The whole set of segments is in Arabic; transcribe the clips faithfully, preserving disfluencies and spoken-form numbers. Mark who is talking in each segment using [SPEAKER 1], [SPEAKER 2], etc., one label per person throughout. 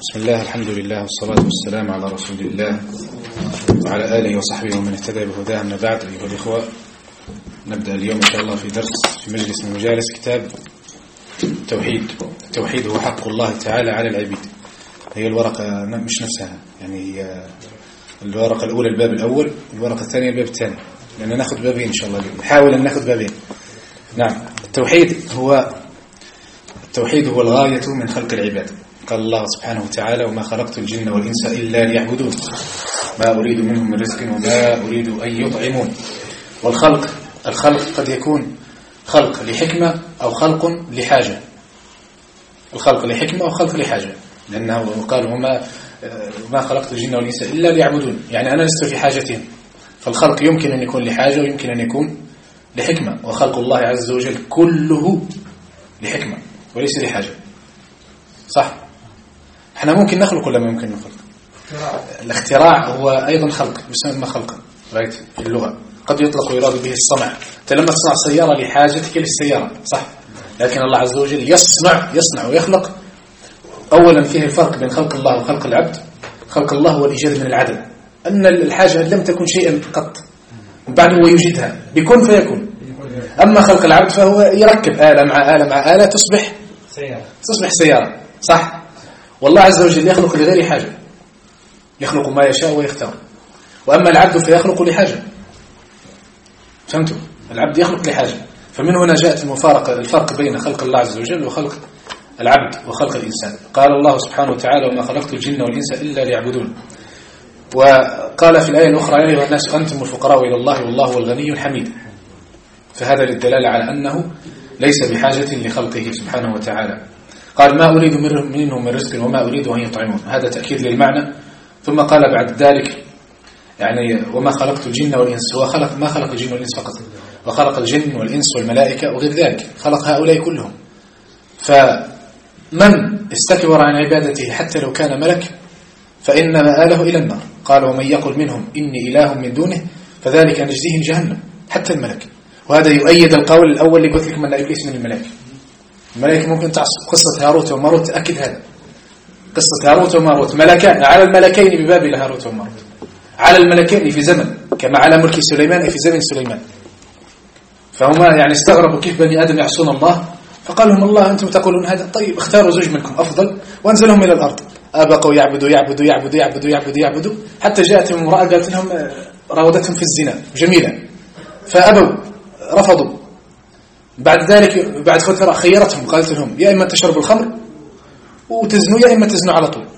[SPEAKER 1] بسم الله، الحمد لله، والصلاة والسلام على رسول الله وعلى آله وصحبه ومن اهتدى بهداه. أما بعد، أيها الإخوة، نبدأ اليوم إن شاء الله في درس في مجلس من مجالس كتاب التوحيد. التوحيد هو حق الله تعالى على العبيد. هي الورقة مش نفسها، يعني هي الورقة الأولى الباب الأول، والورقة الثانية الباب الثاني، لأن نأخذ بابين إن شاء الله. نحاول أن نأخذ بابين. نعم، التوحيد هو التوحيد هو الغاية من خلق العباد. قال الله سبحانه وتعالى: وما خلقت الجن والإنس إلا ليعبدون ما أريد منهم من رزق وما أريد أن يطعمون. والخلق الخلق قد يكون خلق لحكمة أو خلق لحاجة. الخلق لحكمة أو خلق لحاجة، لأنه قال: وما ما خلقت الجن والإنس إلا ليعبدون، يعني أنا لست في حاجتهم. فالخلق يمكن أن يكون لحاجة ويمكن أن يكون لحكمة، وخلق الله عز وجل كله لحكمة وليس لحاجة. صح؟ احنا ممكن نخلق ولا ما ممكن نخلق؟ الاختراع هو أيضا خلق، يسمى خلقا رايت في اللغة. قد يطلق ويراد به الصنع. أنت لما تصنع سيارة لحاجتك للسيارة، صح؟ لكن الله عز وجل يصنع يصنع ويخلق. أولا فيه الفرق بين خلق الله وخلق العبد. خلق الله هو الإيجاد من العدم، أن الحاجة لم تكن شيئا قط، بعد هو يوجدها بكون فيكون. أما خلق العبد فهو يركب آلة مع آلة مع آلة تصبح سيارة. تصبح سيارة، صح؟ والله عز وجل يخلق لغير حاجة، يخلق ما يشاء ويختار. وأما العبد فيخلق لحاجة. فهمتوا؟ العبد يخلق لحاجة. فمن هنا جاءت المفارقة، الفرق بين خلق الله عز وجل وخلق العبد وخلق الإنسان. قال الله سبحانه وتعالى: وما خلقت الجن والإنس إلا ليعبدون. وقال في الآية الأخرى: يا أيها الناس أنتم الفقراء إلى الله والله هو الغني الحميد. فهذا للدلالة على أنه ليس بحاجة لخلقه سبحانه وتعالى. قال: ما أريد منهم من رزق وما أريد أن يطعمون. هذا تأكيد للمعنى. ثم قال بعد ذلك: يعني وما خلقت الجن والإنس. هو خلق ما خلق الجن والإنس فقط، وخلق الجن والإنس والملائكة وغير ذلك، خلق هؤلاء كلهم. فمن استكبر عن عبادته حتى لو كان ملك فإن مآله إلى النار. قال: ومن يقل منهم إني إله من دونه فذلك نجزيه جهنم. حتى الملك. وهذا يؤيد القول الأول اللي قلت لكم أن إبليس من الملائكة. الملائكة ممكن تعصب. قصة هاروت وماروت تأكد هذا. قصة هاروت وماروت ملكان على الملكين ببابل، هاروت وماروت على الملكين في زمن، كما على ملك سليمان في زمن سليمان. فهما يعني استغربوا كيف بني آدم يعصون الله، فقال لهم الله: أنتم تقولون هذا، طيب اختاروا زوج منكم أفضل وانزلهم إلى الأرض. أبقوا يعبدوا يعبدوا يعبدوا يعبدوا يعبدوا يعبدوا حتى جاءتهم امرأة قالت لهم، راودتهم في الزنا جميلة، فأبوا رفضوا. بعد ذلك بعد فترة خيرتهم، قالت لهم: يا إما تشربوا الخمر وتزنوا يا إما تزنوا على طول.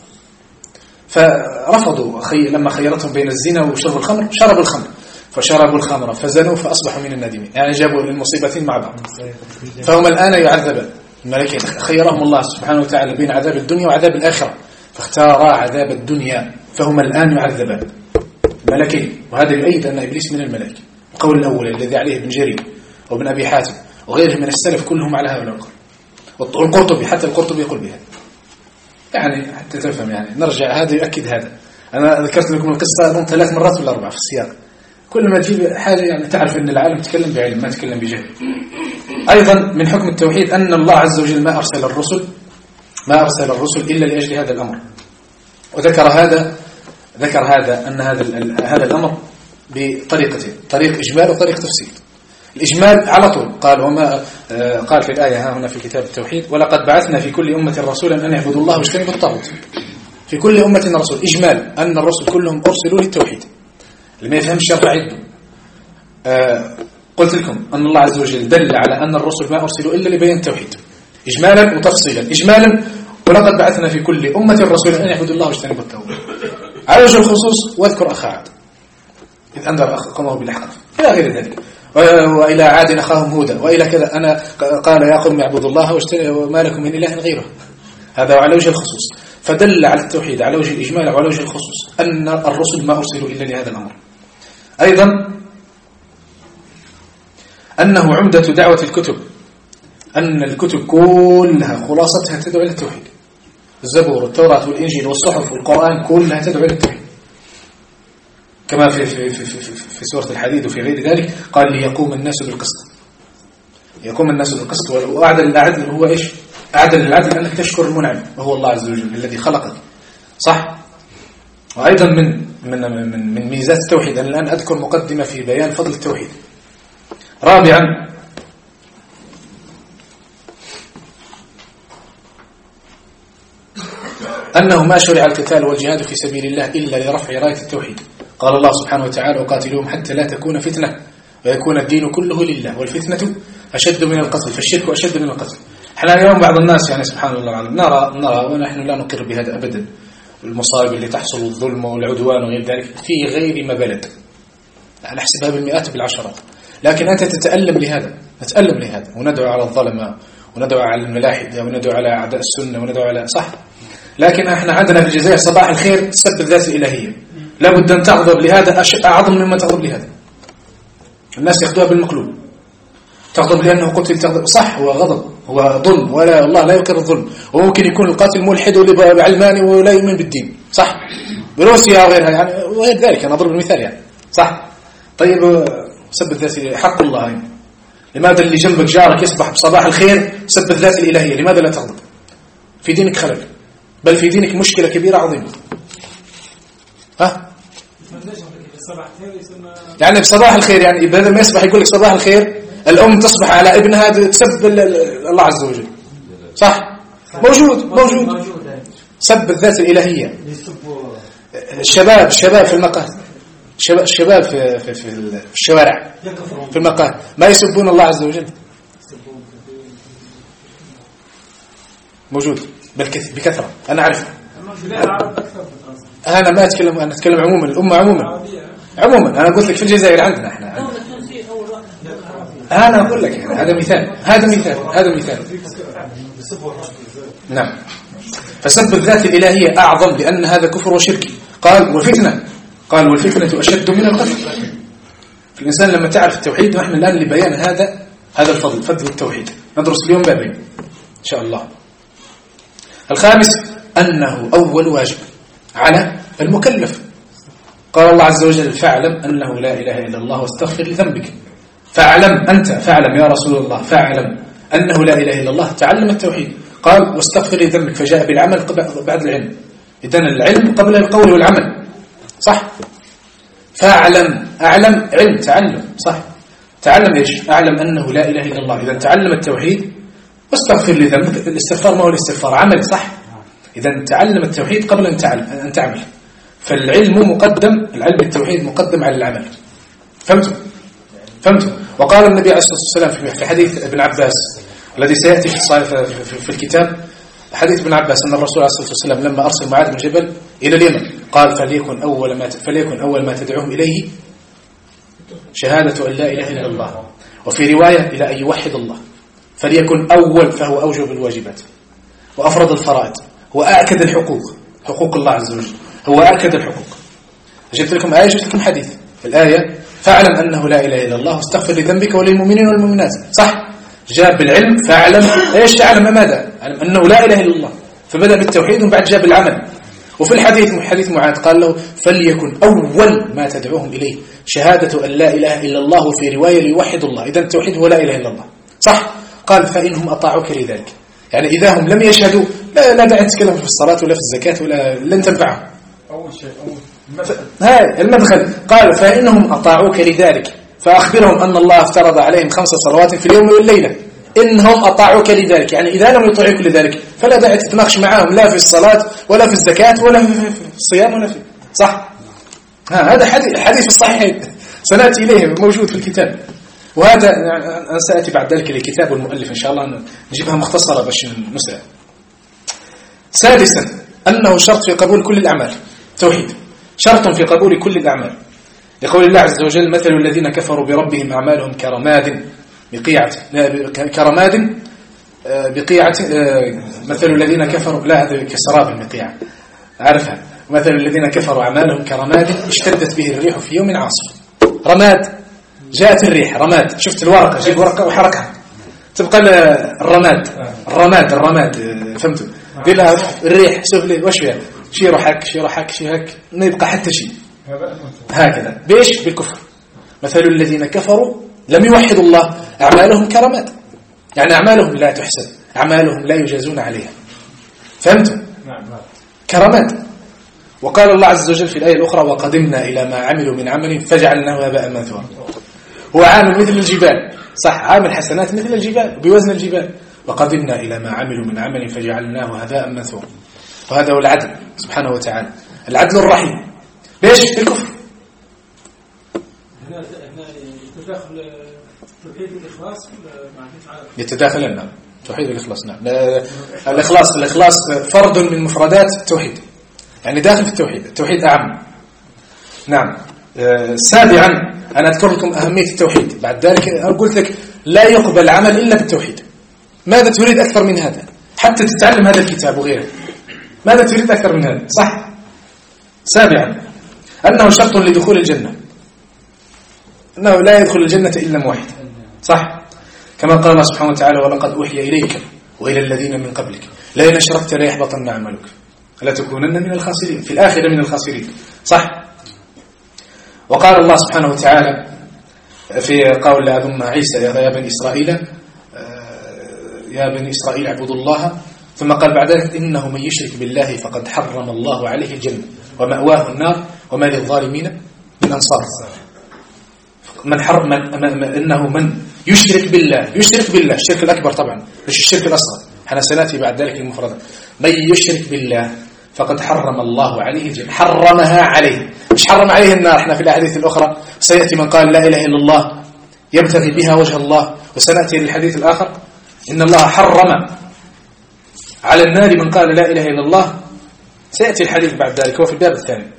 [SPEAKER 1] فرفضوا. خي... لما خيرتهم بين الزنا وشرب الخمر شربوا الخمر، فشربوا الخمر فزنوا فأصبحوا من النادمين. يعني جابوا المصيبتين مع بعض. فهم الآن يعذبان. الملكين خيرهم الله سبحانه وتعالى بين عذاب الدنيا وعذاب الآخرة، فاختارا عذاب الدنيا، فهم الآن يعذبان الملكين. وهذا يؤيد أن إبليس من الملائكة. القول الأول الذي عليه ابن جرير وابن أبي حاتم وغيرهم من السلف كلهم على هؤلاء القول. والقرطبي حتى القرطبي يقول بها، يعني حتى تفهم. يعني نرجع، هذا يؤكد هذا. أنا ذكرت لكم القصة أظن ثلاث مرات ولا أربع في السياق. كل ما تجيب حاجة يعني تعرف أن العالم تكلم بعلم ما تكلم بجهل. أيضا من حكم التوحيد أن الله عز وجل ما أرسل الرسل ما أرسل الرسل إلا لأجل هذا الأمر. وذكر هذا ذكر هذا أن هذا هذا الأمر بطريقتين: طريق إجمال وطريق تفصيل. الإجمال على طول قال: وما قال في الآية ها هنا في كتاب التوحيد: ولقد بعثنا في كل أمة رسولا أن يعبدوا الله واجتنبوا الطاغوت. في كل أمة رسول. إجمال أن الرسل كلهم أرسلوا للتوحيد. اللي ما يفهم الشرع عنده. آه قلت لكم أن الله عز وجل دل على أن الرسل ما أرسلوا إلا لبيان التوحيد إجمالا وتفصيلا. إجمالا: ولقد بعثنا في كل أمة رسولا أن يعبدوا الله واجتنبوا الطاغوت. على وجه الخصوص: واذكر أخا عاد إذ أنذر قومه بالأحقاف إلى غير ذلك. وإلى عاد أخاهم هودا وإلى كذا. أنا قال: يا قوم اعبدوا الله وما لكم من إله غيره. هذا على وجه الخصوص. فدل على التوحيد على وجه الإجمال وعلى وجه الخصوص أن الرسل ما أرسلوا إلا لهذا الأمر. أيضا أنه عمدة دعوة الكتب، أن الكتب كلها خلاصتها تدعو إلى التوحيد. الزبور والتوراة والإنجيل والصحف والقرآن كلها تدعو إلى التوحيد، كما في في في في, في سورة الحديد وفي غير ذلك. قال: ليقوم الناس بالقسط. يقوم الناس بالقسط. وأعدل العدل هو إيش؟ أعدل العدل أنك تشكر المنعم وهو الله عز وجل الذي خلقك صح. وأيضا من من من من ميزات التوحيد، أنا الآن أذكر مقدمة في بيان فضل التوحيد. رابعا أنه ما شرع القتال والجهاد في سبيل الله إلا لرفع راية التوحيد. قال الله سبحانه وتعالى: وقاتلوهم حتى لا تكون فتنة ويكون الدين كله لله والفتنة أشد من القتل، فالشرك أشد من القتل. احنا اليوم بعض الناس يعني سبحان الله العظيم نرى نرى ونحن لا نقر بهذا أبدا، المصائب اللي تحصل والظلم والعدوان وغير ذلك في غير ما بلد، نحسبها بالمئات بالعشرات، لكن أنت تتألم لهذا، نتألم لهذا وندعو على الظلمة وندعو على الملاحدة وندعو على أعداء السنة وندعو على صح. لكن احنا عندنا في الجزائر صباح الخير سب الذات الإلهية، لابد أن تغضب لهذا أعظم مما تغضب لهذا. الناس يأخذوها بالمقلوب، تغضب لأنه قتل تغضب، صح، هو غضب، هو ظلم، ولا الله لا يقر الظلم، وممكن يكون القاتل ملحد وعلماني ولا يؤمن بالدين، صح، بروسيا وغيرها يعني وغير ذلك، أنا أضرب المثال يعني، صح. طيب سب الذات حق الله يعني. لماذا اللي جنبك جارك يصبح بصباح الخير سب الذات الإلهية؟ لماذا لا تغضب؟ في دينك خلل، بل في دينك مشكلة كبيرة عظيمة. ها؟ يعني بصباح الخير يعني بدل ما يصبح يقول لك صباح الخير، الأم تصبح على ابنها تسب الله عز وجل، صح؟ موجود موجود سب الذات الإلهية. الشباب الشباب في المقاهي، الشباب في في في الشوارع في المقاهي ما يسبون الله عز وجل، موجود بكثرة، أنا أعرف. أنا ما أتكلم، أنا أتكلم عموما، الأمة عموما عموما. أنا قلت لك في الجزائر عندنا إحنا عندنا. أنا أقول لك يعني هذا مثال، هذا مثال هذا مثال نعم. فسب الذات الإلهية أعظم لأن هذا كفر وشرك. قال والفتنة، قال والفتنة أشد من القتل. الإنسان لما تعرف التوحيد، ونحن الآن لبيان هذا هذا الفضل، فضل التوحيد، ندرس اليوم بابين إن شاء الله. الخامس أنه أول واجب على المكلف. قال الله عز وجل: فاعلم أنه لا إله إلا الله واستغفر لذنبك. فاعلم أنت، فاعلم يا رسول الله، فاعلم أنه لا إله إلا الله، تعلم التوحيد. قال واستغفر لذنبك، فجاء بالعمل بعد العلم. إذن العلم قبل القول والعمل، صح. فاعلم، أعلم علم، تعلم، صح. تعلم إيش؟ أعلم أنه لا إله إلا الله، إذن تعلم التوحيد واستغفر لذنبك. الاستغفار ما هو الاستغفار؟ عمل، صح. إذن تعلم التوحيد قبل أن تعلم أن تعمل. فالعلم مقدم، العلم التوحيد مقدم على العمل. فهمتوا؟ فهمتوا؟ وقال النبي عليه الصلاة والسلام في حديث ابن عباس الذي سيأتي في في الكتاب، حديث ابن عباس أن الرسول عليه الصلاة والسلام لما أرسل معاذ بن جبل إلى اليمن قال: فليكن أول ما فليكن أول ما تدعوهم إليه شهادة أن لا إله إلا الله، وفي رواية إلى أن يوحد الله. فليكن أول، فهو أوجب الواجبات وأفرض الفرائض وأأكد الحقوق، حقوق الله عز وجل، هو أأكد الحقوق. جبت لكم آية، جبت لكم حديث. الآية: فاعلم أنه لا إله إلا الله واستغفر لذنبك وللمؤمنين والمؤمنات، صح. جاب بالعلم، فاعلم ايش؟ تعلم ماذا؟ علم أنه لا إله إلا الله، فبدأ بالتوحيد وبعد جاب العمل. وفي الحديث حديث معاذ قال له: فليكن أول ما تدعوهم إليه شهادة أن لا إله إلا الله، وفي رواية ليوحد الله. إذن التوحيد هو لا إله إلا الله، صح. قال: فإنهم أطاعوك لذلك، يعني إذا هم لم يشهدوا لا, لا داعي نتكلم في الصلاة ولا في الزكاة ولا لن تنفعهم.
[SPEAKER 2] أول شيء
[SPEAKER 1] هاي المدخل. قال: فإنهم أطاعوك لذلك فأخبرهم أن الله افترض عليهم خمس صلوات في اليوم والليلة، إنهم أطاعوك لذلك، يعني إذا لم يطيعوك لذلك فلا داعي تتناقش معهم لا في الصلاة ولا في الزكاة ولا في الصيام ولا في، صح. ها هذا حديث حديث الصحيح سنأتي إليه، موجود في الكتاب. وهذا أنا سأتي بعد ذلك لكتاب المؤلف إن شاء الله نجيبها مختصرة باش نسأل. سادسا أنه شرط في قبول كل الأعمال، توحيد شرط في قبول كل الأعمال، لقول الله عز وجل: مثل الذين كفروا بربهم أعمالهم كرماد بقيعة كرماد بقيعة مثل الذين كفروا، لا هذا كسراب بقيعة عارفها. مثل الذين كفروا أعمالهم كرماد اشتدت به الريح في يوم عاصف. رماد، جاءت الريح رماد، شفت الورقة، جيب ورقة وحركها تبقى الرماد الرماد الرماد فهمتوا؟ ديلها الريح شوف لي واش فيها، شي يروح هك شي يروح هك شي هك، ما يبقى حتى شيء. هكذا بإيش؟ بالكفر. مثل الذين كفروا لم يوحدوا الله أعمالهم كرماد، يعني أعمالهم لا تحسن، أعمالهم لا يجازون عليها. فهمتوا؟ كرماد.
[SPEAKER 2] وقال الله عز وجل في الآية الأخرى وقدمنا إلى ما عملوا من عمل فجعلناه هباء منثورا. هو عامل مثل الجبال، صح، عامل حسنات مثل الجبال بوزن الجبال. وقدمنا إلى ما عملوا من عمل فجعلناه هباء منثورا. وهذا هو العدل سبحانه وتعالى، العدل الرحيم. ليش؟ الكفر.
[SPEAKER 3] هنا يتداخل توحيد الإخلاص
[SPEAKER 2] يتداخل لنا توحيد الإخلاص. نعم، الإخلاص الإخلاص فرد من مفردات التوحيد، يعني داخل في التوحيد، التوحيد أعم. نعم. سابعا أنا أذكر لكم أهمية التوحيد. بعد ذلك قلت لك لا يقبل عمل إلا بالتوحيد. ماذا تريد أكثر من هذا؟ حتى تتعلم هذا الكتاب وغيره، ماذا تريد أكثر من هذا؟ صح. سابعا أنه شرط لدخول الجنة، أنه لا يدخل الجنة إلا موحد، صح، كما قال الله سبحانه وتعالى ولقد أوحي إليك وإلى الذين من قبلك لئن أشركت ليحبطن عملك لا تكونن من الخاسرين، في الآخرة من الخاسرين، صح. وقال الله سبحانه وتعالى في قول أذم عيسى يا بني إسرائيل يا بني إسرائيل اعبدوا الله، ثم قال بعد ذلك إنه من يشرك بالله فقد حرم الله عليه الجنة ومأواه النار وما للظالمين من أنصار. من حرم من من إنه من يشرك بالله، يشرك بالله الشرك الأكبر طبعا، مش الشرك الأصغر، احنا سنأتي بعد ذلك المفردة. من يشرك بالله فقد حرم الله عليه الجنة، حرمها عليه، مش حرم عليه النار. احنا في الأحاديث الأخرى سيأتي من قال لا إله إلا الله يبتغي بها وجه الله، وسنأتي للحديث الآخر إن الله حرم على النار من قال لا إله إلا الله، سيأتي الحديث بعد ذلك، هو في الباب الثاني.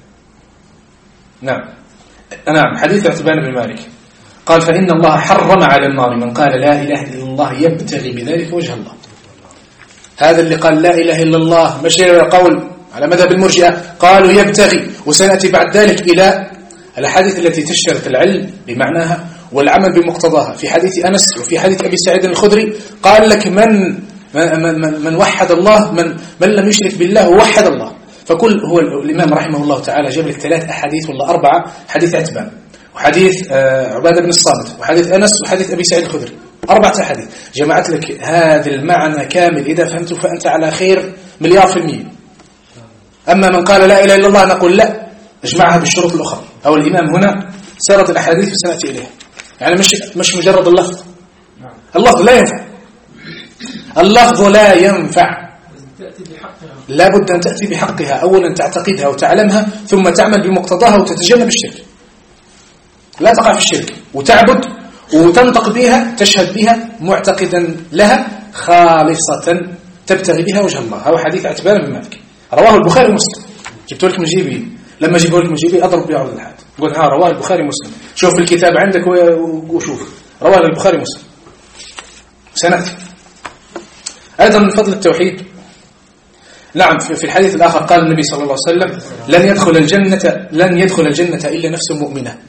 [SPEAKER 2] نعم نعم حديث عتبان بن مالك قال فإن الله حرم على النار من قال لا إله إلا الله يبتغي بذلك وجه الله. هذا اللي قال لا إله إلا الله مش قول على مذهب المرجئة، قالوا يبتغي، وسنأتي بعد ذلك إلى الحديث التي تشترط العلم بمعناها والعمل بمقتضاها. في حديث أنس وفي حديث أبي سعيد الخدري قال لك من من, من, من وحد الله، من, من لم يشرك بالله ووحد الله. فكل هو الإمام رحمه الله تعالى جاب لك ثلاث أحاديث ولا أربعة، حديث عتبان وحديث عبادة بن الصامت وحديث أنس وحديث أبي سعيد الخدري، أربعة أحاديث جمعت لك هذا المعنى كامل. إذا فهمته فأنت على خير مليار في المية. أما من قال لا إله إلا الله نقول لا، اجمعها بالشروط الأخرى. أو الإمام هنا سيرت الأحاديث وسنأتي إليها، يعني مش مش مجرد اللفظ، اللفظ لا ينفع، اللفظ لا ينفع، لا بد أن تأتي بحقها. أولا تعتقدها وتعلمها، ثم تعمل بمقتضاها وتتجنب الشرك، لا تقع في الشرك، وتعبد وتنطق بها، تشهد بها معتقدا لها خالصة تبتغي بها وجه الله. هذا حديث عتبان بن مالك رواه البخاري ومسلم. جبت لك من جيبي، لما جيبه لك من جيبي أضرب بعرض الحاد، يقول ها رواه البخاري ومسلم، شوف في الكتاب عندك وشوف رواه البخاري ومسلم. سنأتي أيضا من فضل التوحيد. نعم في الحديث الآخر قال النبي صلى الله عليه وسلم لن يدخل الجنة لن يدخل الجنة إلا نفس مؤمنة.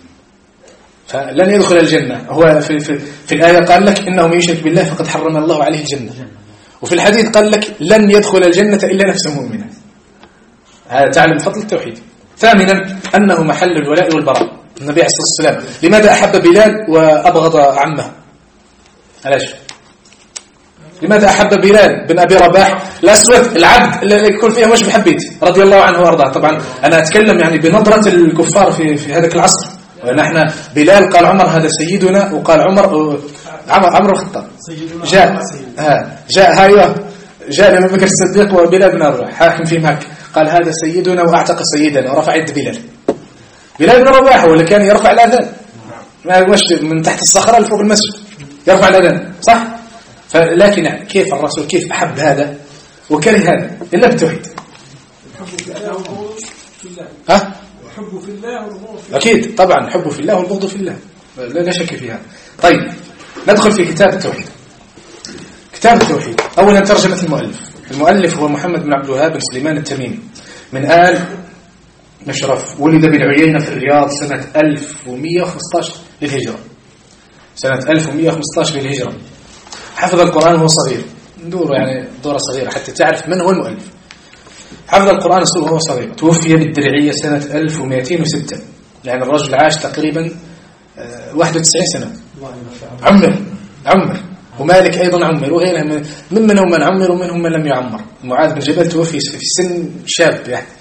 [SPEAKER 2] فلن يدخل الجنة، هو في, في, في الآية قال لك إنه من يشرك بالله فقد حرم الله عليه الجنة، وفي الحديث قال لك لن يدخل الجنة إلا نفس مؤمنة. هذا تعلم فضل التوحيد. ثامنا أنه محل الولاء والبراء. النبي عليه الصلاة والسلام لماذا أحب بلال وأبغض عمه؟ علاش؟ لماذا أحب بلال بن أبي رباح الأسود العبد اللي يكون فيها مش بحبيت رضي الله عنه وأرضاه؟ طبعا أنا أتكلم يعني بنظرة الكفار في في هذاك العصر. ونحن بلال قال عمر هذا سيدنا، وقال عمر عمر عمر الخطاب جاء ها جاء هايوه جاء لما بكر الصديق وبلال بن رباح حاكم في مكة، قال هذا سيدنا وأعتق سيدنا، ورفع يد بلال. بلال بن رباح هو اللي كان يرفع الأذان، ما مش من تحت الصخرة لفوق المسجد يرفع الأذان، صح؟ فلكن كيف الرسول كيف أحب هذا وكره هذا إلا بالتوحيد؟ ها؟
[SPEAKER 3] حب في الله والبغض في
[SPEAKER 2] الله. أكيد طبعا حب في الله والبغض في الله، لا شك فيها. طيب ندخل في كتاب التوحيد. كتاب التوحيد أولا ترجمة المؤلف. المؤلف هو محمد بن عبد الوهاب بن سليمان التميمي من آل مشرف، ولد بالعيينة في الرياض سنة ألف ومئة وخمسة عشر للهجرة، سنة ألف ومئة وخمسة عشر للهجرة. حفظ القرآن وهو صغير، ندور يعني دورة صغيرة حتى تعرف من هو المؤلف. حفظ القرآن وهو صغير. توفي بالدرعية سنة ألف ومئتين وستة، يعني الرجل عاش تقريبا واحد وتسعين سنة. عمر عمر ومالك أيضا عمر وغيرهم، ممن هم من عمر ومنهم من لم يعمر. معاذ بن جبل توفي في سن شاب يعني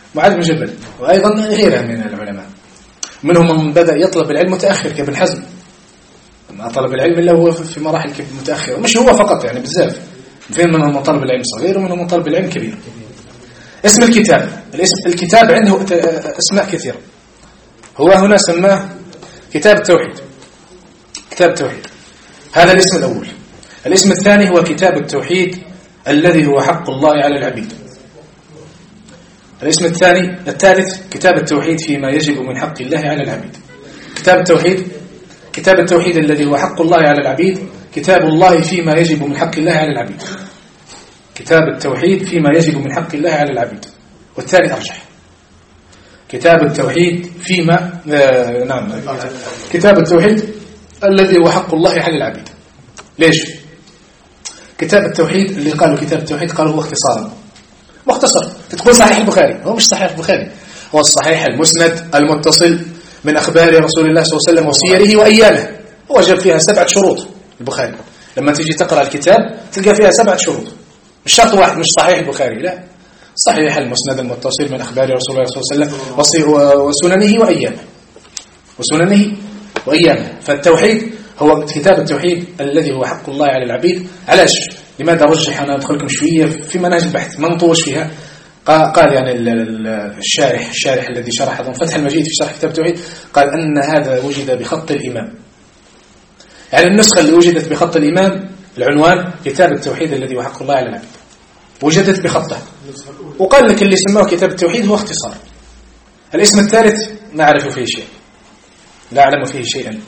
[SPEAKER 2] معاذ بن جبل، وأيضا غيرها من العلماء. منهم من بدأ يطلب العلم متأخر كابن حزم، ما طلب العلم إلا هو في مراحل متأخرة، مش هو فقط يعني بالذات، فين منهم من طلب العلم صغير ومنهم من طلب العلم كبير. اسم الكتاب، الاسم الكتاب عنده أسماء كثيرة. هو هنا سماه كتاب التوحيد، كتاب التوحيد، هذا الاسم الأول. الاسم الثاني هو كتاب التوحيد الذي هو حق الله على العبيد. الاسم الثاني الثالث كتاب التوحيد فيما يجب من حق الله على العبيد. كتاب التوحيد، كتاب التوحيد الذي هو حق الله على العبيد، كتاب الله فيما يجب من حق الله على العبيد. كتاب التوحيد فيما يجب من حق الله على العبيد، والثاني أرجح. كتاب التوحيد فيما آه نعم كتاب التوحيد الذي هو حق الله على العبيد. ليش؟ كتاب التوحيد اللي قالوا كتاب التوحيد قالوا هو اختصارا مختصر. تقول صحيح البخاري، هو مش صحيح البخاري، هو الصحيح المسند المتصل من أخبار رسول الله صلى الله عليه وسلم وسيره وأيامه. هو جاب فيها سبعة شروط البخاري، لما تيجي تقرأ الكتاب تلقى فيها سبعة شروط، مش شرط واحد، مش صحيح البخاري، لا، صحيح المسند المتصل من أخبار رسول الله صلى الله عليه وسلم وسننه وأيامه وسننه وأيامه. فالتوحيد هو كتاب التوحيد الذي هو حق الله على العبيد. علاش؟ لماذا رجح؟ أنا أدخلكم شوية في مناهج البحث ما نطوش فيها. قال يعني الشارح الشارح الذي شرح أظن فتح المجيد في شرح كتاب التوحيد، قال أن هذا وجد بخط الإمام، يعني النسخة اللي وجدت بخط الإمام العنوان كتاب التوحيد الذي هو حق الله على العبيد، وجدت بخطه، وقال لك اللي سماه كتاب التوحيد هو اختصار. الاسم الثالث ما أعرف فيه شيء، لا أعلم فيه شيئا.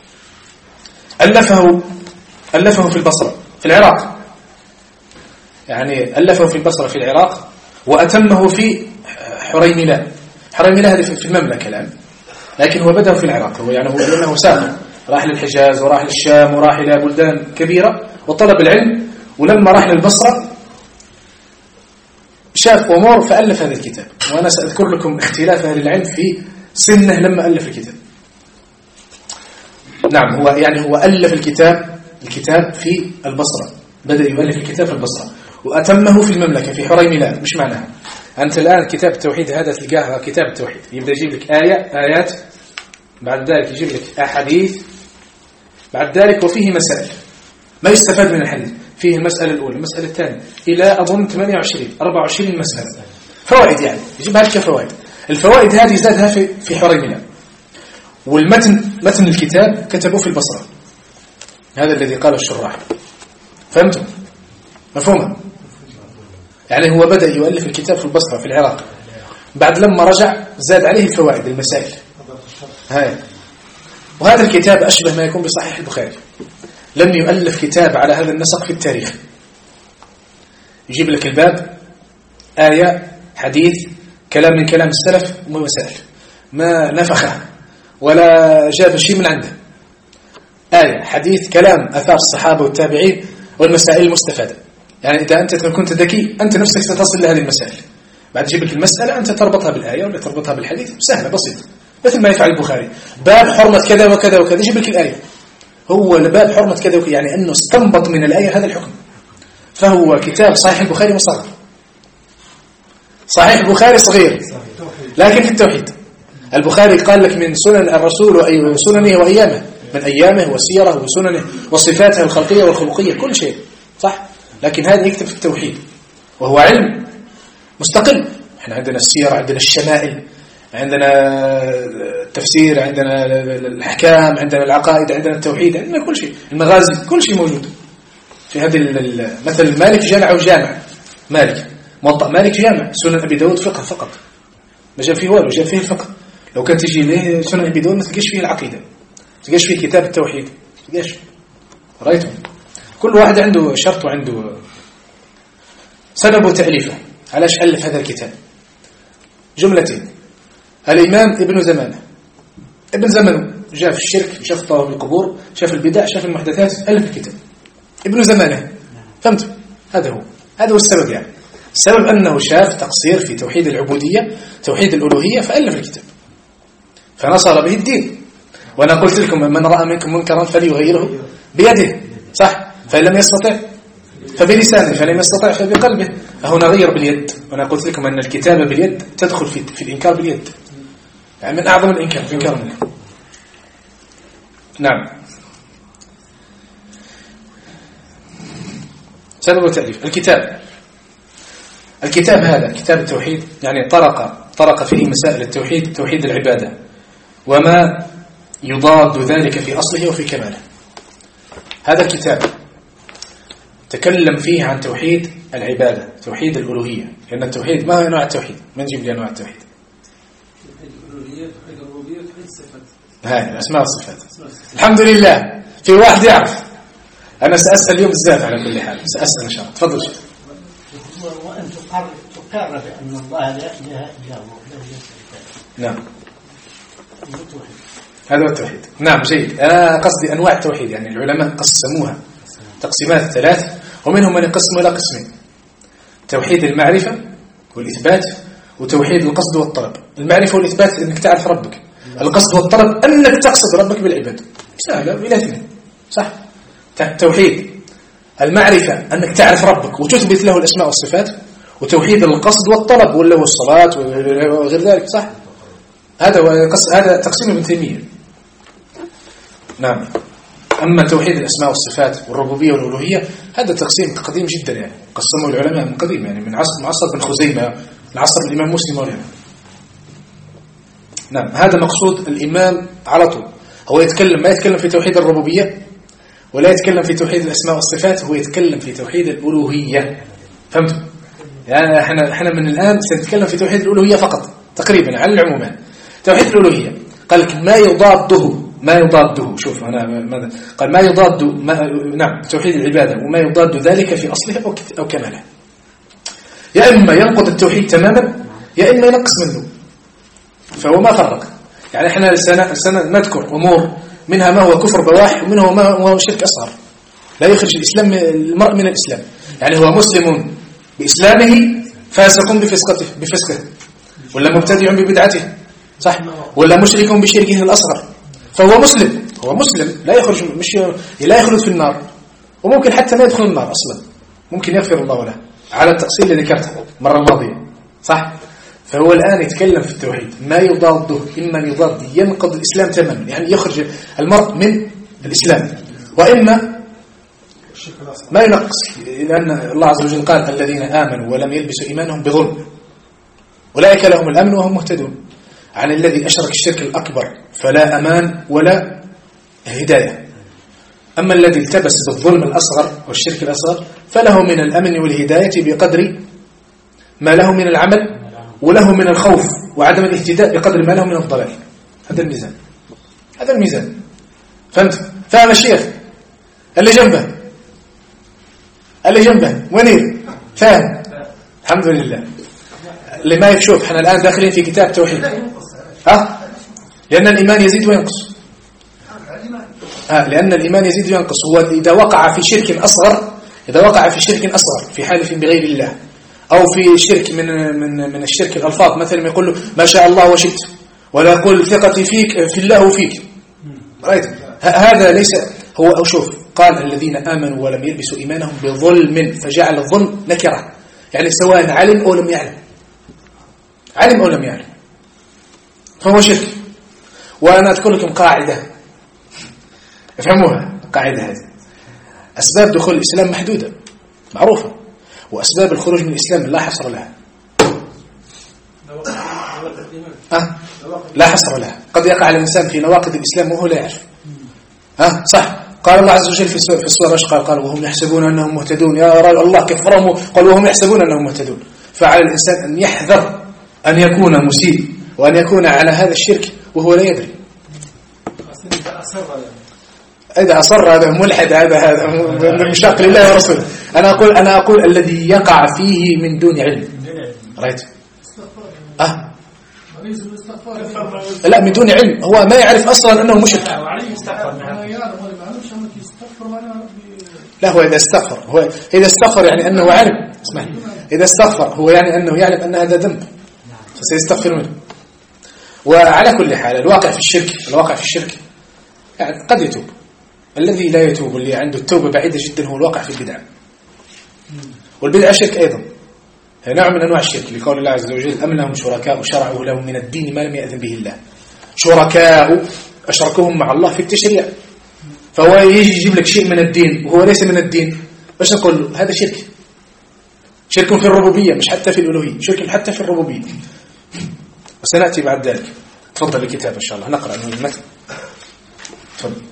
[SPEAKER 2] ألفه ألفه في البصرة في العراق، يعني ألفه في البصرة في العراق، وأتمه في حريملة. حريملة هذه في المملكة الآن، لكن هو بدأ في العراق. هو يعني هو لأنه سافر، راح للحجاز وراح للشام وراح إلى بلدان كبيرة وطلب العلم، ولما راح للبصرة شاف أمور فألف هذا الكتاب. وأنا سأذكر لكم اختلاف أهل العلم في سنه لما ألف الكتاب. نعم، هو يعني هو ألف الكتاب الكتاب في البصرة، بدأ يؤلف الكتاب في البصرة وأتمه في المملكة في حريملة. مش معناها أنت الآن كتاب التوحيد هذا تلقاه كتاب التوحيد، يبدأ يجيب لك آية آيات، بعد ذلك يجيب لك أحاديث، بعد ذلك وفيه مسائل ما يستفاد من الحديث. فيه المسألة الأولى، المسألة الثانية، إلى أظن ثمانية وعشرين أربعة وعشرين مسألة فوائد، يعني يجيبها لك كفوائد. الفوائد هذه زادها في في حريملة. والمتن متن الكتاب كتبوه في البصرة، هذا الذي قاله الشراح. فهمتم؟ مفهومه؟ يعني هو بدأ يؤلف الكتاب في البصرة في العراق، بعد لما رجع زاد عليه الفوائد المسائل هاي. وهذا الكتاب أشبه ما يكون بصحيح البخاري، لم يؤلف كتاب على هذا النسق في التاريخ. يجيب لك الباب، آية، حديث، كلام من كلام السلف ومسائل، ما نفخه ولا جاب شيء من عنده. آية، حديث، كلام، أثار الصحابة والتابعين والمسائل المستفادة. يعني إذا أنت كنت ذكي أنت نفسك ستصل لهذه المسائل. بعد تجيب لك المسألة أنت تربطها بالآية ولا تربطها بالحديث، سهلة بسيطة، مثل ما يفعل البخاري. باب حرمة كذا وكذا وكذا، يجيب لك الآية. هو باب حرمة كذا وكذا، يعني أنه استنبط من الآية هذا الحكم. فهو كتاب صحيح البخاري مصغر، صحيح البخاري صغير لكن في التوحيد. البخاري قال لك من سنن الرسول وسننه وأيامه، من أيامه وسيره وسننه وصفاته الخلقية والخلقية، كل شيء صح. لكن هذا يكتب في التوحيد وهو علم مستقل. احنا عندنا السير، عندنا الشمائل، عندنا التفسير، عندنا الأحكام، عندنا العقائد، عندنا التوحيد، عندنا كل شيء، المغازي، كل شيء موجود في هذه. مثل مالك جامع وجامع، مالك موطأ مالك جامع، سنن أبي داود فقه فقط، ما جاب فيه والو، جاب فيه الفقه. لو كان تجي له سنن أبي داود ما تلقاش فيه العقيدة، ما تلقاش فيه كتاب التوحيد، ما تلقاش. رأيتم؟ كل واحد عنده شرط وعنده سبب تأليفه. علاش ألف هذا الكتاب؟ جملتين. الإمام ابن زمانه، ابن زمانه جاء في الشرك، شاف طواف القبور، شاف البدع، شاف المحدثات، ألف الكتاب. ابن زمانه، فهمت؟ هذا هو هذا هو السبب. يعني السبب أنه شاف تقصير في توحيد العبودية، توحيد الألوهية، فألف الكتاب، فنصر به الدين. وأنا قلت لكم من رأى منكم منكرا فليغيره بيده، صح؟ فإن لم يستطع فبلسانه، فلم يستطع فبقلبه. هنا غير باليد. وأنا قلت لكم أن الكتابة باليد تدخل في, في الإنكار باليد، يعني من أعظم الإنكار في إنكار منه. نعم. سبب تأليف الكتاب. الكتاب هذا كتاب التوحيد، يعني طرق طرق فيه مسائل التوحيد، توحيد العبادة وما يضاد ذلك في أصله وفي كماله. هذا الكتاب تكلم فيه عن توحيد العبادة، توحيد الألوهية، لأن التوحيد ما هو أنواع التوحيد؟ من جيب لي أنواع التوحيد؟
[SPEAKER 3] توحيد الألوهية، توحيد الربوبية، توحيد الصفات.
[SPEAKER 2] هاي الأسماء والصفات. الحمد لله في واحد يعرف. أنا سأسأل اليوم بالذات على كل حال، سأسأل إن شاء الله. تفضل شيخ.
[SPEAKER 4] وأن تقر تقر بأن الله لا إله إلا هو له الصفات.
[SPEAKER 2] نعم. هذا هو التوحيد. نعم جيد. أنا قصدي أنواع التوحيد، يعني العلماء قسموها تقسيمات ثلاث، ومنهم من يقسم إلى قسمين: توحيد المعرفة والإثبات، وتوحيد القصد والطلب. المعرفة والإثبات أنك تعرف ربك، القصد والطلب أنك تقصد ربك بالعبادة. سهلة إلى اثنين، صح؟ توحيد المعرفة أنك تعرف ربك وتثبت له الأسماء والصفات، وتوحيد القصد والطلب واللي هو الصلاة وغير ذلك، صح؟ هذا هو هذا تقسيم ابن تيمية. نعم. أما توحيد الأسماء والصفات والربوبية والألوهية هذا تقسيم قديم جدا، يعني قسمه العلماء من قديم، يعني من عصر معصر بن خزيمة، من عصر الإمام مسلم وغيره. نعم. هذا مقصود الإمام على طول. هو يتكلم ما يتكلم في توحيد الربوبية ولا يتكلم في توحيد الأسماء والصفات، هو يتكلم في توحيد الألوهية. فهمتوا؟ يعني احنا احنا من الآن سنتكلم في توحيد الألوهية فقط تقريبا على العموم. توحيد الألوهية قال ما يضاده ما يضاده شوف أنا ماذا قال ما يضاد ما نعم توحيد العبادة وما يضاد ذلك في أصله أو, أو كماله. يا إما ينقض التوحيد تماما يا إما ينقص منه، فهو ما فرق. يعني احنا سنذكر أمور منها ما هو كفر بواح ومنه ما هو شرك أصغر لا يخرج الإسلام المرء من الإسلام. يعني هو مسلم بإسلامه فاسق بفسقته بفسقه، ولا مبتدع ببدعته، صح؟ ولا مشرك بشركه الأصغر، فهو مسلم هو مسلم لا يخرج مش لا يخلد في النار، وممكن حتى ما يدخل النار أصلا، ممكن يغفر الله له على التقسيم الذي ذكرته المرة الماضية، صح؟ فهو الآن يتكلم في التوحيد ما يضاده، إما يضاد ينقض الإسلام تماما يعني يخرج المرء من الإسلام، وإما ما ينقص، لأن الله عز وجل قال الذين آمنوا ولم يلبسوا إيمانهم بظلم أولئك لهم الأمن وهم مهتدون. عن الذي أشرك الشرك الأكبر فلا أمان ولا هداية، أما الذي التبس بالظلم الأصغر والشرك الأصغر فله من الأمن والهداية بقدر ما له من العمل وله من الخوف وعدم الاهتداء بقدر ما له من الضلال. هذا الميزان هذا الميزان فهمت؟ فهم الشيخ اللي جنبه اللي جنبه ونير فاهم؟ الحمد لله. اللي ما يشوف احنا الآن داخلين في كتاب توحيد، ها؟ لأن الإيمان يزيد وينقص، ها؟ لأن الإيمان يزيد وينقص. هو إذا وقع في شرك أصغر إذا وقع في شرك أصغر في حالف بغير الله، أو في شرك من من من الشرك الألفاظ، مثلا يقول له ما شاء الله وشئت، ولا يقول ثقتي فيك في الله وفيك، رأيت؟ هذا ليس هو. أو شوف قال الذين آمنوا ولم يلبسوا إيمانهم بظلم، فجعل الظلم نكرة، يعني سواء علم أو لم يعلم، علم أو لم يعلم فهو شرك. وأنا أذكر لكم قاعدة افهموها، قاعدة هذه: أسباب دخول الإسلام محدودة معروفة، وأسباب الخروج من الإسلام لا حصر لها. أه؟ لا حصر لها. قد يقع الإنسان في نواقض الإسلام وهو لا يعرف. أه؟ صح. قال الله عز وجل في السورة ايش قال؟ قال وهم يحسبون أنهم مهتدون. يا الله كفرهم قال وهم يحسبون أنهم مهتدون. فعلى الإنسان أن يحذر أن يكون مسيء وأن يكون على هذا الشرك وهو لا يدري. إذا أصر هذا ملحد، هذا هذا من مشاق لله ورسوله. أنا أقول أنا أقول الذي يقع فيه من دون علم، رأيت؟ أه؟ لا من دون علم، هو ما يعرف أصلا أنه مشرك. لا هو إذا استغفر هو إذا استغفر يعني أنه عالم. اسمعني، إذا استغفر هو يعني أنه يعلم أن هذا ذنب فسيستغفر منه. وعلى كل حال الواقع في الشرك الواقع في الشرك يعني قد يتوب. الذي لا يتوب واللي عنده التوبة بعيدة جدا هو الواقع في البدع، والبدع شرك أيضا. نوع من أنواع الشرك لقول الله عز وجل أم لهم شركاء شرعوا لهم من الدين ما لم يأذن به الله. شركاء أشركوهم مع الله في التشريع، فهو يجي يجيب لك شيء من الدين وهو ليس من الدين، باش نقول له هذا شرك. شرك في الربوبية مش حتى في الألوهية، شرك حتى في الربوبية. وسنأتي بعد ذلك. تفضل الكتاب إن شاء الله نقرأ من المتن. تفضل.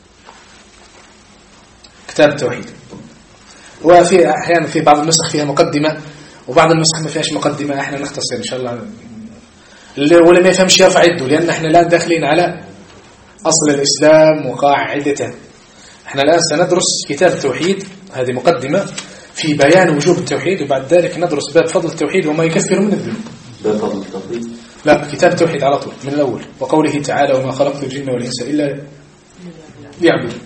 [SPEAKER 2] كتاب التوحيد. وفي أحيانا في بعض النسخ فيها مقدمة وبعض النسخ ما فيهاش مقدمة، احنا نختصر إن شاء الله. اللي ولا ما يفهمش يرفع يده، لأن احنا الآن داخلين على أصل الإسلام وقاعدته. احنا الآن سندرس كتاب التوحيد، هذه مقدمة في بيان وجوب التوحيد، وبعد ذلك ندرس باب فضل التوحيد وما يكفر من الذنوب.
[SPEAKER 5] باب فضل التوحيد؟
[SPEAKER 2] لا، كتاب التوحيد على طول من الأول. وقوله تعالى وما خلقت الجن والإنس إلا ليعبدون.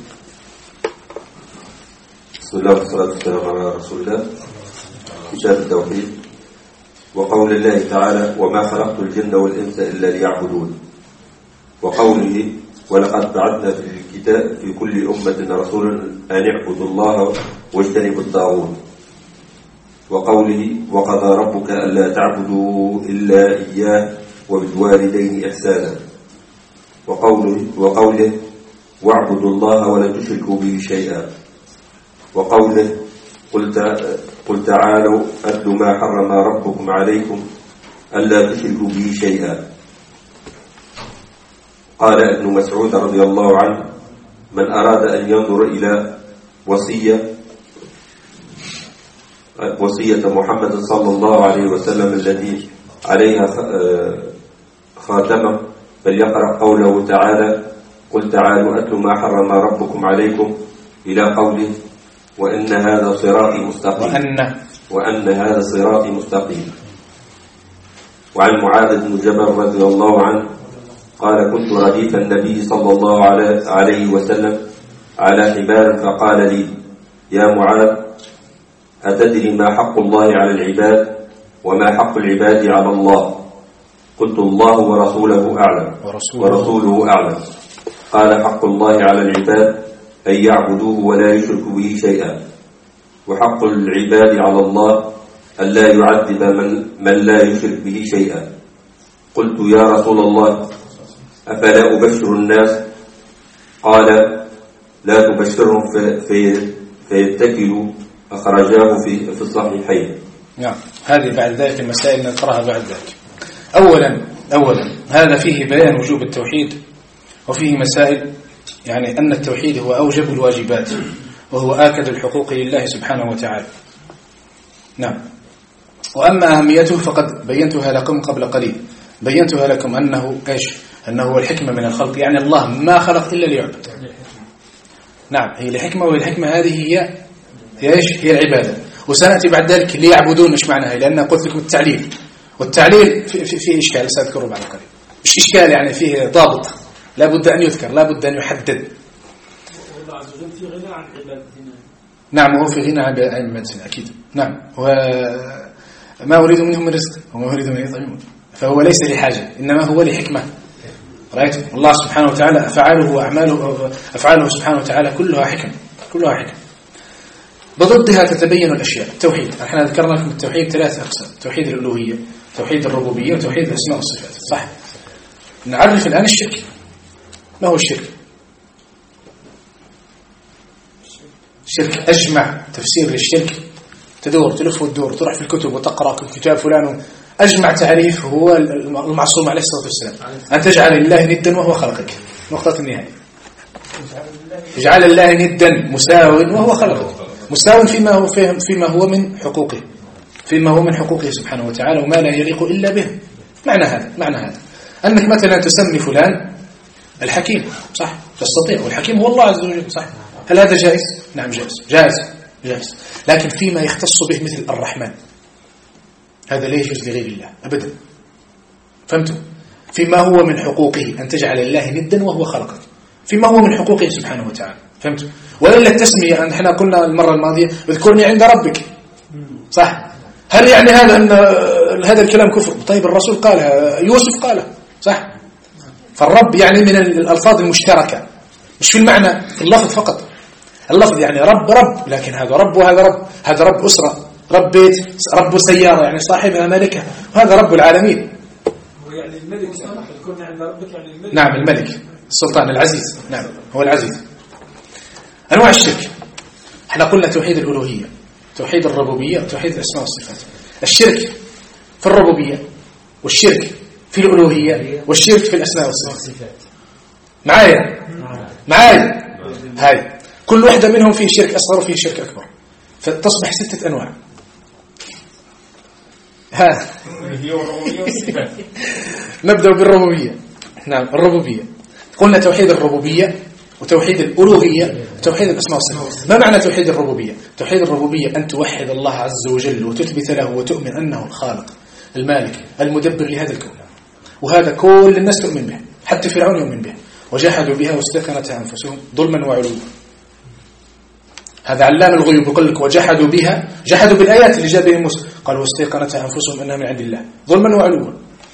[SPEAKER 5] بسم الله والصلاة والسلام على رسول الله. كتاب التوحيد. وقول الله تعالى وما خلقت الجن والإنس إلا ليعبدون. وقوله ولقد بعثنا في الكتاب في كل أمة رسولا أن اعبدوا الله واجتنبوا الطاغوت. وقوله وقضى ربك ألا تعبدوا إلا إياه وبالوالدين إحسانا. وقوله وقوله واعبدوا الله ولا تشركوا به شيئا. وقوله قل قل تعالوا أتل ما حرم ربكم عليكم ألا تشركوا به شيئا. قال ابن مسعود رضي الله عنه من أراد أن ينظر إلى وصية وصية محمد صلى الله عليه وسلم التي عليها خاتمه فليقرأ قوله تعالى قل تعالوا أتل ما حرم ربكم عليكم إلى قوله وأن هذا صراطي مستقيم
[SPEAKER 2] وأن
[SPEAKER 5] وأن هذا صراطي مستقيم. وعن معاذ بن جبل رضي الله عنه قال كنت رديف النبي صلى الله عليه وسلم على حمار فقال لي يا معاذ أتدري ما حق الله على العباد وما حق العباد على الله؟ قلت الله ورسوله أعلم
[SPEAKER 2] ورسوله,
[SPEAKER 5] ورسوله أعلم. قال حق الله على العباد أن يعبدوه ولا يشركوا به شيئا، وحق العباد على الله أن لا يعذب من, من لا يشرك به شيئا. قلت يا رسول الله أفلا أبشر الناس؟ قال لا تبشرهم في في فيتكلوا. أخرجاه في في الصحيحين.
[SPEAKER 2] نعم. هذه بعد ذلك المسائل نقرأها بعد ذلك. أولا أولا هذا فيه بيان وجوب التوحيد، وفيه مسائل يعني أن التوحيد هو أوجب الواجبات وهو آكد الحقوق لله سبحانه وتعالى. نعم. وأما أهميته فقد بينتها لكم قبل قليل، بينتها لكم أنه إيش؟ أنه هو الحكمة من الخلق، يعني الله ما خلق إلا ليعبد. نعم، هي الحكمة، والحكمة هذه هي هي إيش؟ هي العبادة. وسنأتي بعد ذلك ليعبدون إيش معناها، لأن قلت لكم التعليل، والتعليل في, في, في إشكال سأذكره بعد قليل. مش إشكال يعني فيه ضابط، لا بد أن يذكر، لا بد أن يحدد.
[SPEAKER 3] الله عز وجل في غنى عن عبادتنا.
[SPEAKER 2] نعم، هو في غنى عن عبادتنا أكيد. نعم، وما أريد منهم من رزق وما أريد من يطعمون، فهو ليس لحاجة إنما هو لحكمة. رأيت الله سبحانه وتعالى أفعاله وأعماله أفعاله سبحانه وتعالى كلها حكم، كلها حكم. بضدها تتبين الأشياء. التوحيد، احنا ذكرنا لكم التوحيد ثلاث أقسام: توحيد الألوهية، توحيد الربوبية، وتوحيد الأسماء والصفات. صح؟ نعرف الآن الشرك. ما هو الشرك؟ الشرك أجمع تفسير للشرك، تدور تلف وتدور تروح في الكتب وتقرأ كتاب فلان، أجمع تعريف هو المعصوم عليه الصلاة والسلام أن تجعل الله ندا وهو خلقك. نقطة النهاية، اجعل الله ندا مساو وهو خلقك، مساو فيما هو فيما هو من حقوقه، فيما هو من حقوقه سبحانه وتعالى وما لا يليق إلا به. معنى هذا معنى هذا أنك مثلا تسمي فلان الحكيم، صح؟ تستطيع، والحكيم هو الله عز وجل، صح؟ هل هذا جائز؟ نعم جائز، جائز جائز. لكن فيما يختص به مثل الرحمن هذا لا يجوز لغير الله أبدا. فهمتم؟ فيما هو من حقوقه أن تجعل الله ندا وهو خلقك، فيما هو من حقوقه سبحانه وتعالى. فهمتم؟ وإلا التسمية، أن احنا قلنا المرة الماضية اذكرني عند ربك، صح؟ هل يعني هذا أن هذا الكلام كفر؟ طيب الرسول قالها، يوسف قالها، صح؟ فالرب يعني من الألفاظ المشتركة، مش في المعنى، في اللفظ فقط. اللفظ يعني رب رب، لكن هذا رب وهذا رب، هذا رب أسرة، رب بيت، رب سيارة يعني صاحبها ملكة، وهذا رب العالمين.
[SPEAKER 3] يعني الملك يكون عند ربك يعني الملك.
[SPEAKER 2] نعم الملك السلطان العزيز، نعم هو العزيز. أنواع الشرك، احنا قلنا توحيد الألوهية، توحيد الربوبية، توحيد الأسماء والصفات. الشرك في الربوبية، والشرك في الألوهية، والشرك في الأسماء والصفات. معايا معايا هاي كل واحدة منهم فيه شرك أصغر وفيه شرك أكبر، فتصبح ستة أنواع. ها نبدأ بالربوبية. نعم الربوبية، قلنا توحيد الربوبية وتوحيد الألوهية وتوحيد الأسماء والصفات. ما معنى توحيد الربوبية؟ توحيد الربوبية أن توحد الله عز وجل وتثبت له وتؤمن أنه الخالق المالك المدبر لهذا الكون، وهذا كل الناس تؤمن به، حتى فرعون يؤمن به. وجحدوا بها واستيقنتها أنفسهم ظلما وعلوا. هذا علام الغيوب يقول لك وجحدوا بها، جحدوا بالآيات اللي جاء بهم موسى، قالوا واستيقنتها أنفسهم أنها من عند الله ظلما وعلوا.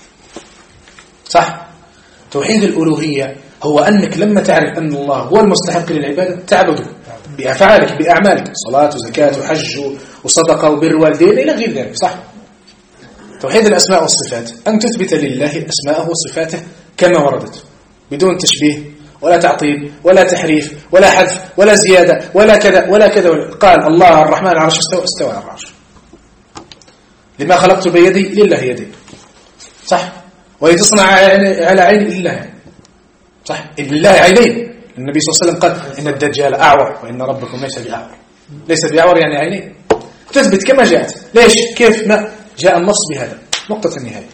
[SPEAKER 2] صح. توحيد الألوهية هو أنك لما تعرف أن الله هو المستحق للعبادة تعبده بأفعالك بأعمالك، صلاة وزكاة وحج وصدقة وبر والدين إلى غير ذلك. صح. توحيد الأسماء والصفات أن تثبت لله أسماءه وصفاته كما وردت بدون تشبيه ولا تعطيل ولا تحريف ولا حذف ولا زيادة ولا كذا ولا كذا. قال الله الرحمن على العرش استوى، استوى على العرش. لما خلقت بيدي لله يدي. صح. ولتصنع على عين لله. صح. لله عينين. النبي صلى الله عليه وسلم قال إن الدجال أعور وإن ربكم ليس بأعور. ليس بأعور يعني عينين. تثبت كما جاءت. ليش؟ كيف؟ ما جاء النص بهذا. نقطة النهاية.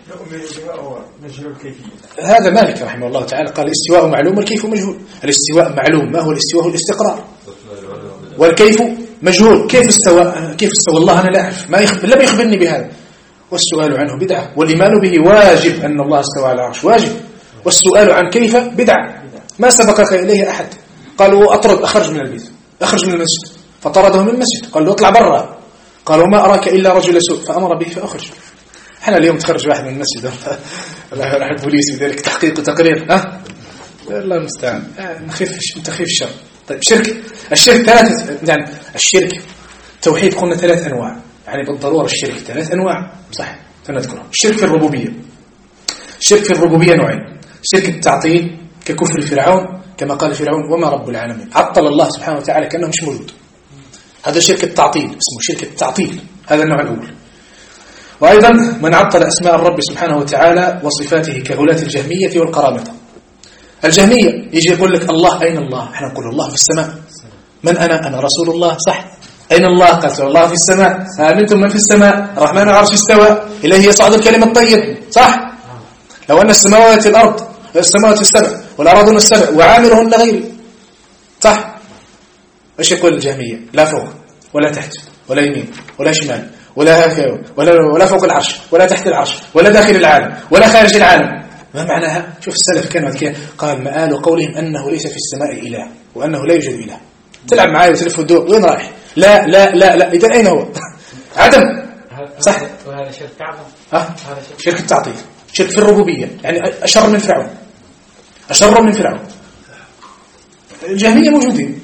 [SPEAKER 2] هذا مالك رحمه الله تعالى قال الاستواء معلوم والكيف مجهول. الاستواء معلوم، ما هو الاستواء؟ هو الاستقرار. والكيف مجهول، كيف استوى؟ كيف استوى الله أنا لا أعرف، ما يخبر، لم يخبرني بهذا. والسؤال عنه بدعة، والإيمان به واجب. أن الله استوى على العرش واجب، والسؤال عن كيف بدعة. ما سبقك إليه أحد. قالوا أطرد، أخرج من البيت، أخرج من المسجد، فطرده من المسجد. قال له اطلع برا، قالوا ما أراك إلا رجل سوء، فأمر به فأخرج. احنا اليوم تخرج واحد من المسجد راح البوليس بذلك تحقيق وتقرير. ها الله المستعان، نخف تخفيف الشر. طيب شرك، الشرك ثلاثة، يعني الشرك توحيد قلنا ثلاث أنواع، يعني بالضرورة الشرك ثلاث أنواع. صح فنذكرها. الشرك في الربوبية، الشرك في الربوبية نوعين: شرك التعطيل ككفر فرعون، كما قال فرعون وما رب العالمين، عطل الله سبحانه وتعالى كأنه مش موجود. هذا شرك التعطيل، اسمه شرك التعطيل، هذا النوع الأول. وأيضا من عطل أسماء الرب سبحانه وتعالى وصفاته كغلاة الجهمية والقرامطة. الجهمية يجي يقول لك الله، أين الله؟ احنا نقول الله في السماء. من أنا؟ أنا رسول الله. صح. أين الله؟ قال الله في السماء. آمنتم من في السماء؟ الرحمن العرش استوى، إليه يصعد الكلم الطيب. صح. لو أن السماوات الأرض، السماوات السبع والأراضون السبع وعامرهن غيري. صح. ايش يقول الجهمية؟ لا فوق ولا تحت ولا يمين ولا شمال ولا هكذا ولا ولا فوق العرش ولا تحت العرش ولا داخل العالم ولا خارج العالم. ما معناها؟ شوف السلف كانوا كذا، قال مآل قولهم أنه ليس في السماء إله وأنه لا يوجد إله. تلعب معايا وتلف الدور، وين رايح؟ لا لا لا لا، إذا أين هو؟ عدم. صح.
[SPEAKER 3] وهذا شرك أعظم.
[SPEAKER 2] ها؟ شرك التعطيل، شرك في الربوبية، يعني أشر من فرعون، أشر من فرعون. الجهمية موجودين.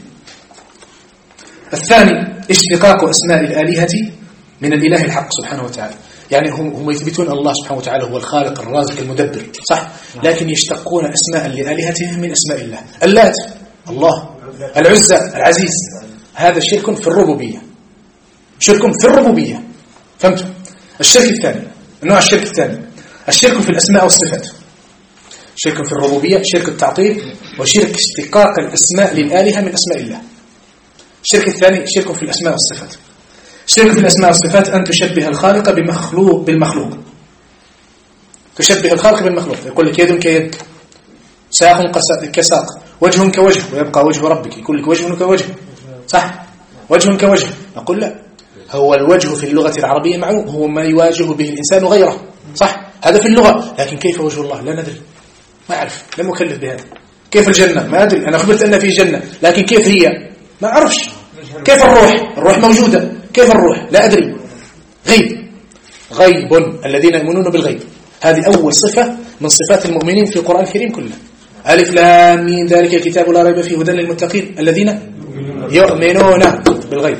[SPEAKER 2] الثاني اشتقاق أسماء الآلهة من الإله الحق سبحانه وتعالى، يعني هم هم يثبتون الله سبحانه وتعالى هو الخالق الرازق المدبر. صح. لكن يشتقون أسماء لآلهتهم من أسماء الله. اللات الله، العزى العزيز. هذا شرك في الربوبية، شرك في الربوبية. فهمتوا؟ الشرك الثاني، النوع الشرك الثاني الشرك في الأسماء والصفات. شرك في الربوبية شرك التعطيل، وشرك اشتقاق الأسماء للآلهة من أسماء الله. الشرك الثاني شرك في الأسماء والصفات. الشرك في الأسماء والصفات أن تشبه الخالق بمخلوق بالمخلوق. تشبه الخالق بالمخلوق، يقول لك يد كيد، ساق كساق، وجه كوجه، ويبقى وجه ربك، يقول لك وجه كوجه. صح. وجه كوجه. نقول لا، هو الوجه في اللغة العربية معلوم، هو ما يواجه به الإنسان غيره. صح. هذا في اللغة، لكن كيف وجه الله لا ندري، ما أعرف، لم أكلف بهذا. كيف الجنة؟ ما أدري، أنا أخبرت أن في جنة، لكن كيف هي؟ ما أعرفش. كيف الروح؟ الروح موجودة، كيف الروح؟ لا أدري. غيب، غيب، الذين يؤمنون بالغيب. هذه أول صفة من صفات المؤمنين في القرآن الكريم كله. ألف لام ميم ذلك الكتاب لا ريب فيه هدى للمتقين الذين يؤمنون بالغيب.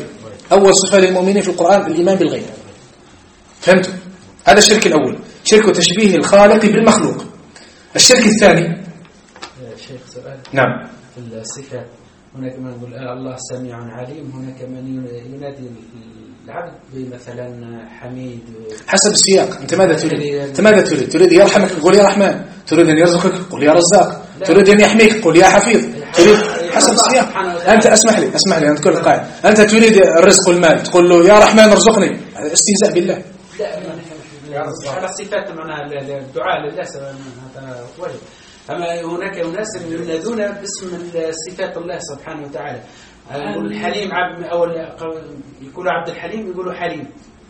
[SPEAKER 2] أول صفة للمؤمنين في القرآن الإيمان بالغيب. فهمتوا؟ هذا الشرك الأول، شرك تشبيه الخالق بالمخلوق. الشرك الثاني
[SPEAKER 3] شيخ سؤال.
[SPEAKER 2] نعم.
[SPEAKER 3] في الصفات هناك من يقول الله سميع عليم، هناك من ينادي العبد بمثلا حميد.
[SPEAKER 2] حسب السياق. أنت ماذا تريد؟ أنت ماذا تريد؟ تريد يرحمك قل يا رحمن، تريد أن يرزقك قل يا رزاق، تريد أن يحميك قل يا حفيظ، تريد حسب السياق. أنت أسمح لي أسمح لي أن تقول القاعدة، أنت تريد الرزق والمال تقول له يا رحمن ارزقني، هذا استهزاء بالله.
[SPEAKER 3] لا على الصفات معناها الدعاء لله هذا واجب. أما هناك أناس ينادون باسم صفات الله سبحانه وتعالى. يقول الحليم عبد أو يقولوا عبد الحليم يقولوا حليم.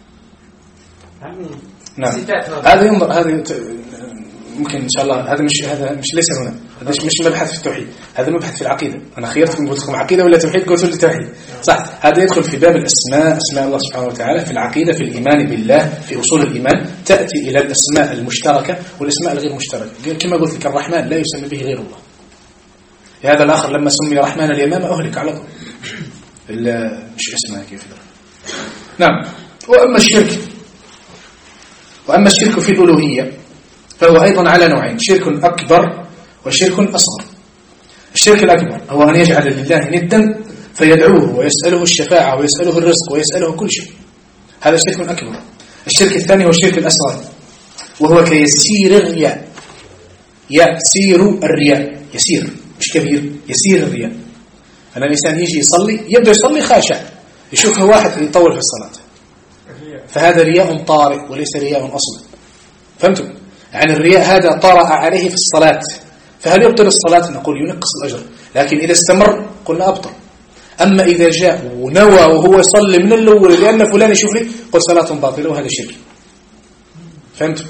[SPEAKER 2] نعم. هذا ينظر هذا ممكن إن شاء الله، هذا مش هذا مش ليس هنا، هذا مش مبحث في التوحيد، هذا مبحث في العقيدة. أنا خيرتكم قلت لكم عقيدة ولا توحيد، قلت لي توحيد صح. هذا يدخل في باب الأسماء، أسماء الله سبحانه وتعالى في العقيدة، في الإيمان بالله، في أصول الإيمان تأتي إلى الأسماء المشتركة والأسماء الغير مشتركة. كما قلت لك الرحمن لا يسمى به غير الله. هذا الآخر لما سمي رحمن اليمامة أهلك على طول. مش اسمها كيف ده. نعم. وأما الشرك وأما الشرك في الألوهية فهو أيضا على نوعين، شرك أكبر وشرك أصغر. الشرك الأكبر هو أن يجعل لله ندا فيدعوه ويسأله الشفاعة ويسأله الرزق ويسأله كل شيء، هذا شرك أكبر. الشرك الثاني هو الشرك الأصغر، وهو كيسير الرياء. يسير الرياء، يسير مش كبير، يسير الرياء. أن الإنسان يجي يصلي يبدأ يصلي خاشع، يشوفه واحد يطول في الصلاة، فهذا رياء طارئ وليس رياء أصل. فهمتم؟ يعني الرياء هذا طرأ عليه في الصلاة، فهل يبطل الصلاة؟ نقول ينقص الأجر، لكن إذا استمر قلنا أبطل. أما إذا جاء ونوى وهو يصلي من الأول لأن فلان يشوف لي قل صلاة باطلة، وهذا شرك. فهمتم؟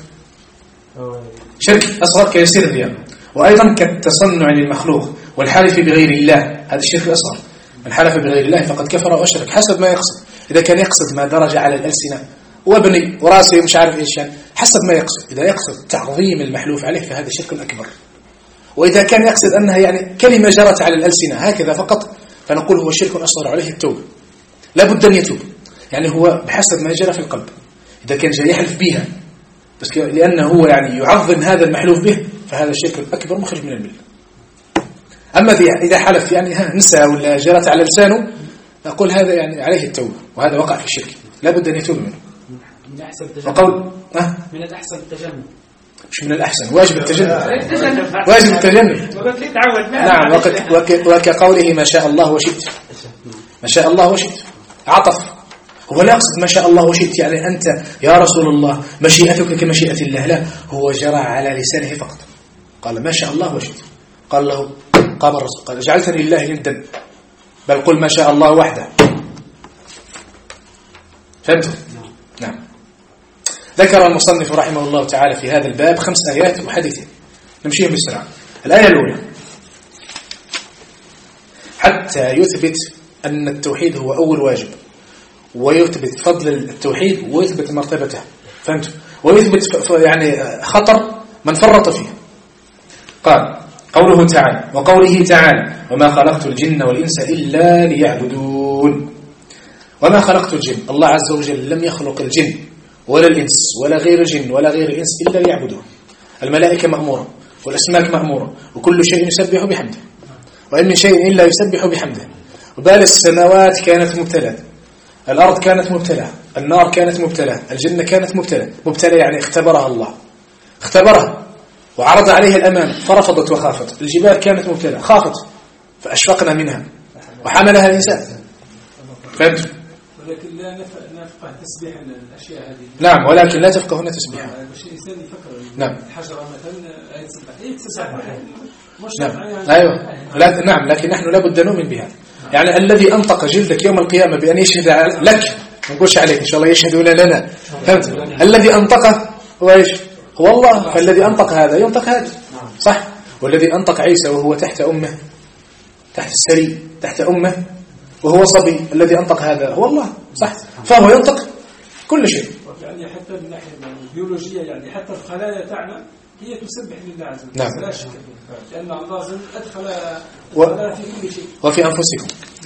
[SPEAKER 2] شرك أصغر كيسير الرياء، وأيضا كالتصنع للمخلوق والحلف بغير الله، هذا الشرك الأصغر. من حلف بغير الله فقد كفر وأشرك حسب ما يقصد. إذا كان يقصد ما درج على الألسنة وابني وراسي مش عارف إيش يعني، حسب ما يقصد. إذا يقصد تعظيم المحلوف عليه فهذا شرك أكبر. وإذا كان يقصد أنها يعني كلمة جرت على الألسنة هكذا فقط فنقول هو شرك أصغر عليه التوبة، لا بد أن يتوب. يعني هو بحسب ما جرى في القلب. إذا كان جاي يحلف بها بس لأنه هو يعني يعظم هذا المحلوف به فهذا شرك أكبر مخرج من الملة. أما إذا حلف يعني ها نسى ولا جرت على لسانه أقول هذا يعني عليه التوبة، وهذا وقع في الشرك لا بد أن يتوب منه.
[SPEAKER 3] من الأحسن التجنب.
[SPEAKER 2] وقول أه؟
[SPEAKER 3] من الأحسن التجنب.
[SPEAKER 2] مش من الأحسن، واجب التجنب. واجب التجنب. نعم. وكقوله ما شاء الله وشئت. ما شاء الله وشئت عطف، هو لا يقصد ما شاء الله وشئت يعني أنت يا رسول الله مشيئتك كمشيئة الله، لا، هو جرى على لسانه فقط. قال ما شاء الله وشئت، قال له قام الرسول قال جعلتني لله ندا، بل قل ما شاء الله وحده. فهمتم؟ نعم. ذكر المصنف رحمه الله تعالى في هذا الباب خمس آيات وحديثين، نمشيهم بسرعة. الآية الأولى حتى يثبت أن التوحيد هو أول واجب، ويثبت فضل التوحيد ويثبت مرتبته. فهمتم؟ ويثبت يعني خطر من فرط فيه. قال قوله تعالى وقوله تعالى وما خلقت الجن والإنس إلا ليعبدون. وما خلقت الجن، الله عز وجل لم يخلق الجن ولا الإنس ولا غير الجن ولا غير الإنس إلا ليعبدون. الملائكة مأمورة والأسماك مأمورة وكل شيء يسبح بحمده، وإن من شيء إلا يسبح بحمده. وبال السماوات كانت مبتلى، الأرض كانت مبتلى، النار كانت مبتلى، الجنة كانت مبتلى. مبتلى يعني اختبرها الله، اختبرها وعرض عليها الأمام فرفضت وخافت. الجبال كانت مبتلى خافت فأشفقنا منها وحملها الإنسان. فهمت؟
[SPEAKER 3] ولكن لا نفقه تسبيح الأشياء هذه.
[SPEAKER 2] نعم، ولكن لا تفقهون تسبيحها.
[SPEAKER 3] مش الإنسان يفكر.
[SPEAKER 2] نعم.
[SPEAKER 3] الحجرة مثلا يتسبح، إيه تسبح؟ مش
[SPEAKER 2] نعم. أيوة. لا نعم، لكن نحن لا بد نؤمن بها. يعني الذي أنطق جلدك يوم القيامة بأن يشهد لك، ما نقولش عليك إن شاء الله يشهدون لنا. فهمت؟ الذي أنطقه هو إيش؟ هو الله. فالذي أنطق هذا ينطق هذا، صح؟ والذي أنطق عيسى وهو تحت أمه، تحت السري، تحت أمه وهو صبي، الذي أنطق هذا هو الله، صح؟ فهو ينطق كل شيء.
[SPEAKER 3] يعني حتى من الناحية البيولوجية يعني حتى الخلايا تاعنا هي تسبح لله عز وجل.
[SPEAKER 2] نعم.
[SPEAKER 3] لا شك، لأن الله أدخل
[SPEAKER 2] و...
[SPEAKER 3] في كل شيء
[SPEAKER 2] وفي أنفسكم.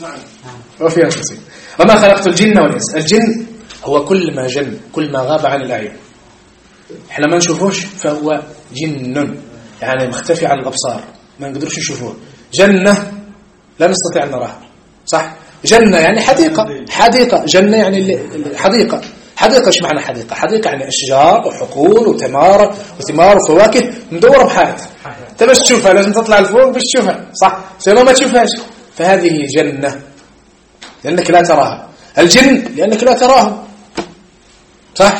[SPEAKER 2] وفي أنفسهم وما خلقت الجن والإنس. الجن هو كل ما جن، كل ما غاب عن الأعين، احنا ما نشوفوش فهو جن، يعني مختفي عن الأبصار، ما نقدرش نشوفوه. جنة لا نستطيع أن نراها، صح؟ جنة يعني حديقة، حديقة جنة يعني حديقة. حديقة ايش معنى حديقة؟ حديقة يعني أشجار وحقول وثمار وثمار وفواكه مدورة بحائط، انت بس تشوفها لازم تطلع لفوق بس تشوفها، صح؟ سيما ما تشوفهاش، فهذه جنة لأنك لا تراها. الجن لأنك لا تراها، صح؟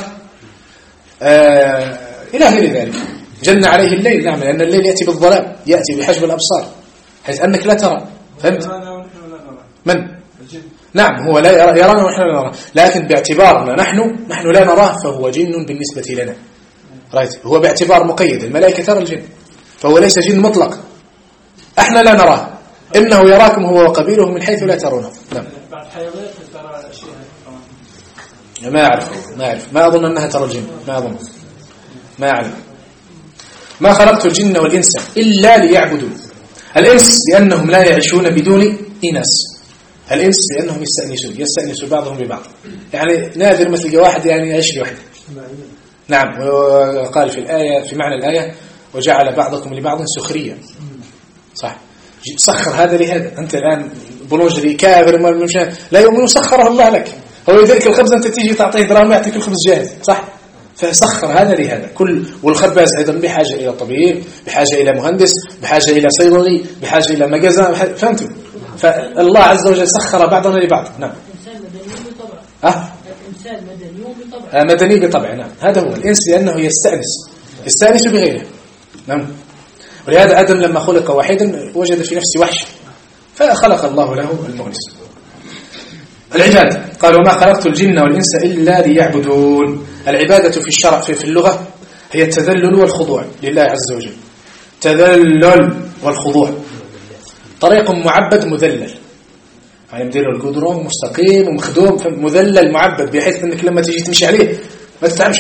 [SPEAKER 2] آه إلى غير ذلك. جن عليه الليل، نعم، لأن الليل يأتي بالظلام، يأتي بحجب الأبصار حيث أنك لا ترى. فهمت؟ من؟ نعم، هو لا يرى يرانا ونحن لا نراه، لكن باعتبارنا نحن نحن لا نراه فهو جن بالنسبة لنا. رايت؟ هو باعتبار مقيد، الملائكة ترى الجن، فهو ليس جن مطلق، احنا لا نراه، إنه يراكم هو وقبيله من حيث لا ترونه. نعم.
[SPEAKER 6] بعد حيوانات ترى أشياء
[SPEAKER 2] ما أعرف ما أعرف ما أظن أنها ترى الجن، ما أظن، ما أعلم. ما خلقت الجن والإنس إلا ليعبدون. الإنس لأنهم لا يعيشون بدون إنس، الإنس لأنهم يستأنسون، يستأنسوا بعضهم ببعض، يعني نادر مثل واحد يعني يعيش لوحده. نعم، وقال في الآية في معنى الآية وجعل بعضكم لبعض سخريا، صح؟ سخر هذا لهذا. أنت الآن بولونجري كافر لا يؤمن سخره الله لك، هو يدرك الخبز أنت تيجي تعطيه دراهم يعطيك الخبز جاهز، صح؟ فسخر هذا لهذا. كل والخباز أيضا بحاجة إلى طبيب، بحاجة إلى مهندس، بحاجة إلى صيدلي، بحاجة إلى مجازة، فهمتم؟ فالله عز وجل سخر بعضنا لبعض. نعم.
[SPEAKER 7] الإنسان مدني بطبع.
[SPEAKER 2] أه؟
[SPEAKER 7] الإنسان مدني بطبع.
[SPEAKER 2] آه مدني بطبع. نعم، هذا هو الإنس لأنه يستأنس، يستأنس بغيره. نعم. ولهذا آدم لما خلق وحيدا وجد في نفسه وحش، فخلق الله له المؤنس. العبادة قال وما خلقت الجن والإنس إلا ليعبدون. العبادة في الشرع في اللغة هي التذلل والخضوع لله عز وجل. تذلل والخضوع، طريق معبد مذلل، يعني مدير القدرون مستقيم ومخدوم، مذلل معبد بحيث أنك لما تيجي تمشي عليه ما تتعبش.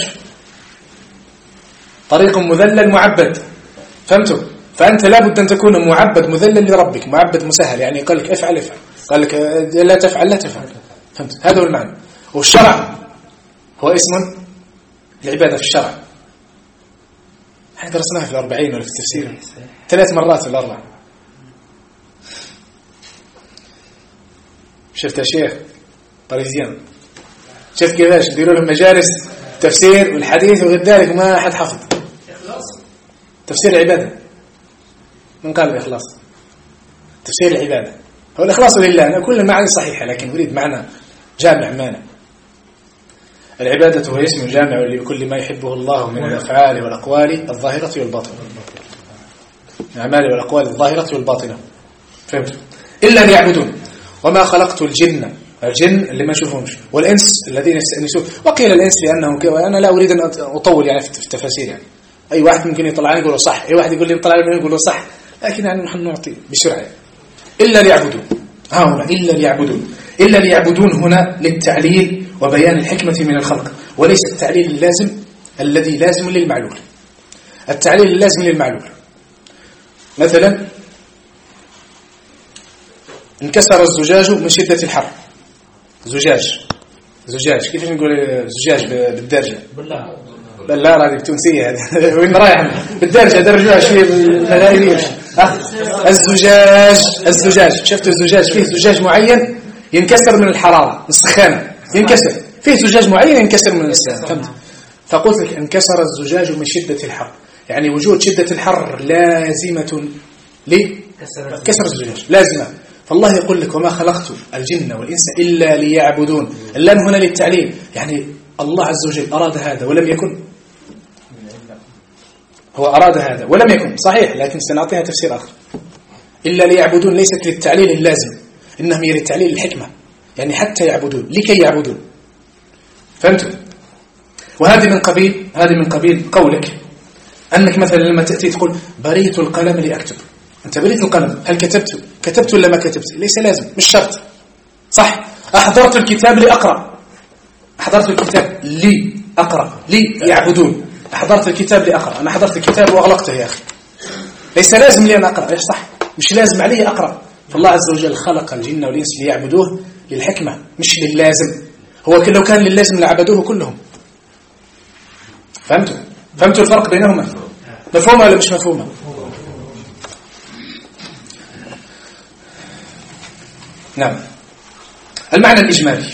[SPEAKER 2] طريق مذلل معبد، فهمتوا؟ فأنت لابد أن تكون معبد مذلل لربك، معبد مسهل، يعني قال لك افعل افعل، قال لك لا تفعل لا تفعل، فهمت؟ هذا هو المعنى. والشرع هو اسم العبادة في الشرع، احنا درسناها في الأربعين ولا في التفسير ثلاث مرات في الأربع. شفت يا شيخ باريزيان، شفت كيفاش نديروا لهم مجالس تفسير والحديث وغير ذلك وما حد حفظ تفسير العبادة. من قال الإخلاص؟ تفسير العبادة هو الإخلاص لله. أنا كل المعاني صحيحة لكن أريد معنى جامع معنى. العبادة هو اسم جامع لكل ما يحبه الله من الأفعال والأقوال الظاهرة والباطنة، الأعمال والأقوال الظاهرة والباطنة، فهمت؟ إلا ليعبدون. وما خلقت الجن، الجن اللي ما نشوفهمش، والإنس الذين يستأنسون. وقيل الإنس لأنهم كذا، وأنا لا أريد أن أطول يعني في التفاسير، يعني أي واحد ممكن يطلع يقول صح، أي واحد يقول لي يطلع يقول صح، لكن يعني نحن نعطي بسرعة. إلا ليعبدون، ها هنا إلا ليعبدون. إلا ليعبدون هنا للتعليل وبيان الحكمة من الخلق، وليس التعليل اللازم الذي لازم للمعلول. التعليل اللازم للمعلول مثلا انكسر الزجاج من شدة الحر. زجاج زجاج كيف نقول زجاج بالدرجة؟
[SPEAKER 3] بالله
[SPEAKER 2] بالله هذه تونسية هذه وين رايح بالدرجة درجوها شوية بالملايين. الزجاج الزجاج شفت الزجاج فيه زجاج معين ينكسر من الحرارة من السخانة، ينكسر فيه زجاج معين ينكسر من السخانة، فهمت؟ فقلت لك انكسر الزجاج من شدة الحر، يعني وجود شدة الحر لازمة لكسر الزجاج، لازمة. فالله يقول لك وما خلقت الجن والإنس إلا ليعبدون. اللام هنا للتعليل، يعني الله عز وجل أراد هذا ولم يكن، هو أراد هذا ولم يكن صحيح، لكن سنعطيها تفسير آخر. إلا ليعبدون ليست للتعليل اللازم، إنهم هي للتعليل الحكمة، يعني حتى يعبدون لكي يعبدون، فهمتوا؟ وهذه من قبيل هذه من قبيل قولك أنك مثلا لما تأتي تقول بريت القلم لأكتب، أنت بريت القلم، هل كتبت كتبت ولا ما كتبت؟ ليس لازم، مش شرط، صح؟ أحضرت الكتاب لأقرأ، أحضرت الكتاب لي أقرأ، لي يعبدون، أحضرت الكتاب لأقرأ، أنا حضرت الكتاب وأغلقته يا أخي، ليس لازم لي أن أقرأ، صح؟ مش لازم علي أقرأ، فالله عز وجل خلق الجن والإنس ليعبدوه للحكمة مش لللازم. هو لو كان للازم لعبدوه كلهم. فهمتوا؟ فهمتوا الفرق بينهما؟ مفهومة ولا مش مفهومة؟ نعم. المعنى الإجمالي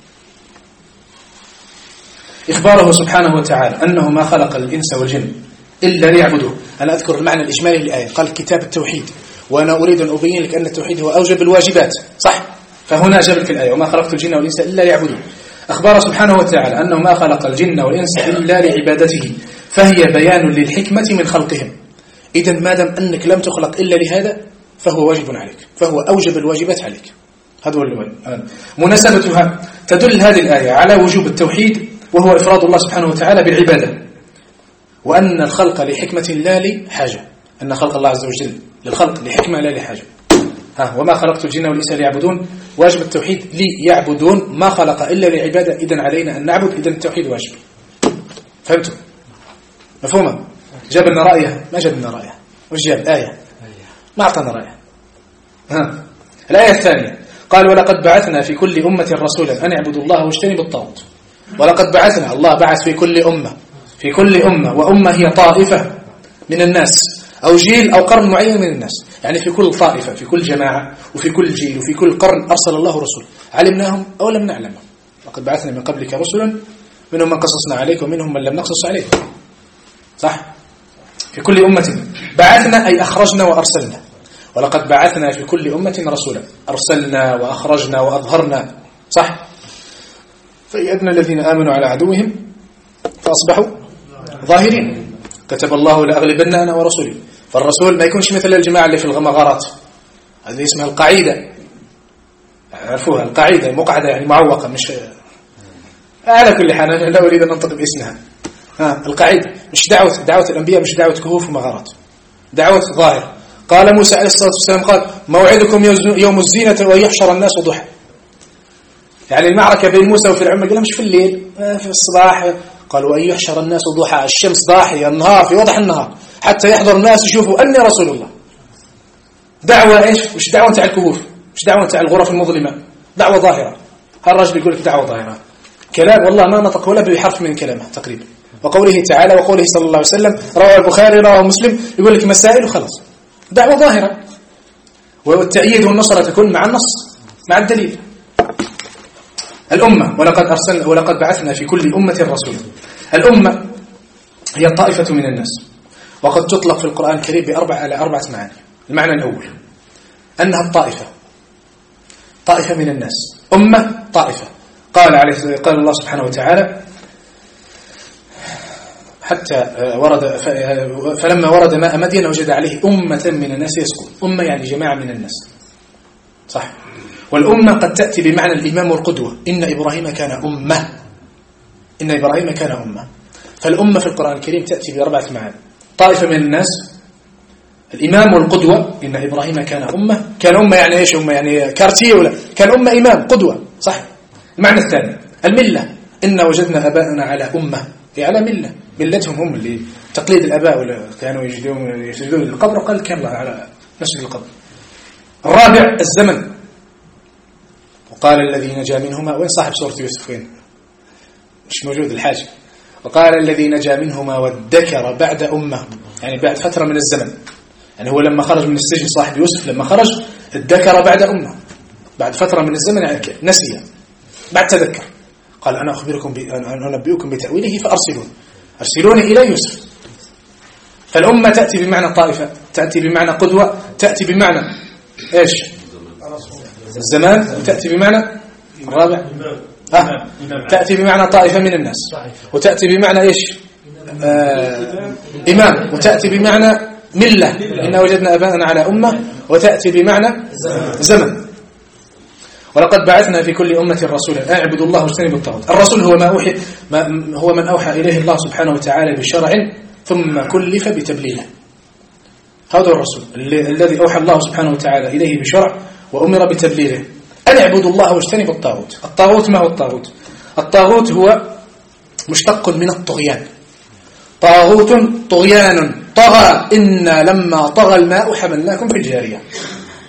[SPEAKER 2] إخباره سبحانه وتعالى أنه ما خلق الإنس والجن إلا ليعبدوه. أنا أذكر المعنى الإجمالي للآية. قال كتاب التوحيد، وأنا أريد أن أبين لك أن التوحيد هو أوجب الواجبات، صح؟ فهنا جاب لك الآية وما خلقت الجن والإنس إلا ليعبدوه. أخبار سبحانه وتعالى أنه ما خلق الجن والإنس إلا لعبادته، فهي بيان للحكمة من خلقهم. إذن ما دام أنك لم تخلق إلا لهذا فهو واجب عليك، فهو أوجب الواجبات عليك. هذا هو الوجه. مناسبتها تدل هذه الآية على وجوب التوحيد، وهو إفراد الله سبحانه وتعالى بالعبادة، وأن الخلق لحكمة لا لحاجة، أن خلق الله عز وجل للخلق لحكمة لا لحاجة. ها وما خلقت الجن والإنس ليعبدون، واجب التوحيد ليعبدون، ما خلق إلا لعبادة، إذن علينا أن نعبد، إذن التوحيد واجب. فهمتوا؟ مفهومة؟ جاب لنا رأيه؟ ما جاب لنا رأيه، وش جاب؟ آية، ما أعطانا رأيه. ها الآية الثانية قال ولقد بعثنا في كل أمة رسولا أن اعبدوا الله واجتنبوا الطاغوت. ولقد بعثنا، الله بعث في كل أمة، في كل أمة، وأمة هي طائفة من الناس أو جيل أو قرن معين من الناس، يعني في كل طائفة، في كل جماعة، وفي كل جيل، وفي كل قرن أرسل الله رسول، علمناهم أو لم نعلمهم. لقد بعثنا من قبلك رسلا منهم من قصصنا عليك ومنهم من لم نقصص عليك، صح؟ في كل أمة بعثنا أي أخرجنا وأرسلنا. ولقد بعثنا في كل أمة رسولا، أرسلنا وأخرجنا وأظهرنا، صح؟ فيأدنا الذين آمنوا على عدوهم فأصبحوا ظاهرين. كتب الله لأغلبن أنا ورسولي. فالرسول ما يكونش مثل الجماعة اللي في الغمغارات، هذه اسمها القاعدة، عرفوها القاعدة، مقعدة يعني معوقة، مش على كل حال أنا لا أريد أن أنطق باسمها. ها القاعدة مش دعوة، دعوة الأنبياء مش دعوة كهوف ومغارات، دعوة ظاهر. قال موسى عليه الصلاة والسلام قال موعدكم يوم الزينة ويحشر الناس ضحى. يعني المعركة بين موسى وفرعون قال مش في الليل، في الصباح. قالوا أن يحشر الناس ضحى، الشمس ضاحية، النهار في وضح النهار، حتى يحضر الناس يشوفوا أني رسول الله. دعوة إيش؟ مش دعوة تاع الكهوف، مش دعوة تاع الغرف المظلمة، دعوة ظاهرة. هالرجل يقول لك دعوة ظاهرة، كلام والله ما نطق ولا بحرف من كلامه تقريبا. وقوله تعالى وقوله صلى الله عليه وسلم، رواه البخاري رواه مسلم، يقول لك مسائل وخلاص، دعوة ظاهرة. والتأييد والنصرة تكون مع النص، مع الدليل. الأمة ولقد أرسلنا ولقد بعثنا في كل أمة رسولا. الأمة هي الطائفة من الناس، وقد تطلق في القرآن الكريم بأربع على أربعة معاني. المعنى الأول أنها الطائفة، طائفة من الناس، أمة طائفة. قال عليه قال الله سبحانه وتعالى حتى ورد فلما ورد ماء مدين وجد عليه أمة من الناس يسكن. أمة يعني جماعة من الناس، صح؟ والأمة قد تأتي بمعنى الإمام والقدوة. إن إبراهيم كان أمة، إن إبراهيم كان أمة. فالأمة في القرآن الكريم تأتي بأربعة معاني: طائفة من الناس، الإمام والقدوة. إن إبراهيم كان أمة، كان أمة يعني إيش؟ أمة يعني كارتيه ولا كان أمة إمام قدوة، صح؟ المعنى الثاني الملة. إن وجدنا أباءنا على أمة، هي على ملة، ملتهم هم اللي تقليد الأباء، ولا كانوا يجدون يسجدون للقبر، وقال كان الله على مسجد القبر. الرابع الزمن. وقال الذي نجا منهما، وين صاحب سورة يوسف؟ وين؟ مش موجود الحاج. وقال الذي نجا منهما وادكر بعد أمة، يعني بعد فترة من الزمن. يعني هو لما خرج من السجن صاحب يوسف لما خرج ادكر بعد أمة، بعد فترة من الزمن يعني نسي، بعد تذكر. قال أنا أخبركم أنا أنبئكم بتأويله فأرسلون، أرسلوني إلى يوسف. فالأمة تأتي بمعنى طائفة، تأتي بمعنى قدوة، تأتي بمعنى إيش؟ الزمان، وتأتي بمعنى الرابع آه. تأتي بمعنى طائفة من الناس، وتأتي بمعنى إيش؟ آه إمام، وتأتي بمعنى ملة. إن وجدنا أباءنا على أمة، وتأتي بمعنى زمن. ولقد بعثنا في كل أمة رسولا أن اعبدوا الله واجتنبوا الطاغوت. الرسول هو ما أوحي ما هو من أوحى إليه الله سبحانه وتعالى بشرع ثم كلف بتبليغه. هذا الرسول الذي أوحى الله سبحانه وتعالى إليه بشرع وأمر بتبليغه. أن اعبدوا الله واجتنبوا الطاغوت. الطاغوت ما هو الطاغوت؟ الطاغوت هو مشتق من الطغيان. طاغوت طغيان، طغى إنا لما طغى الماء حملناكم في الجارية. في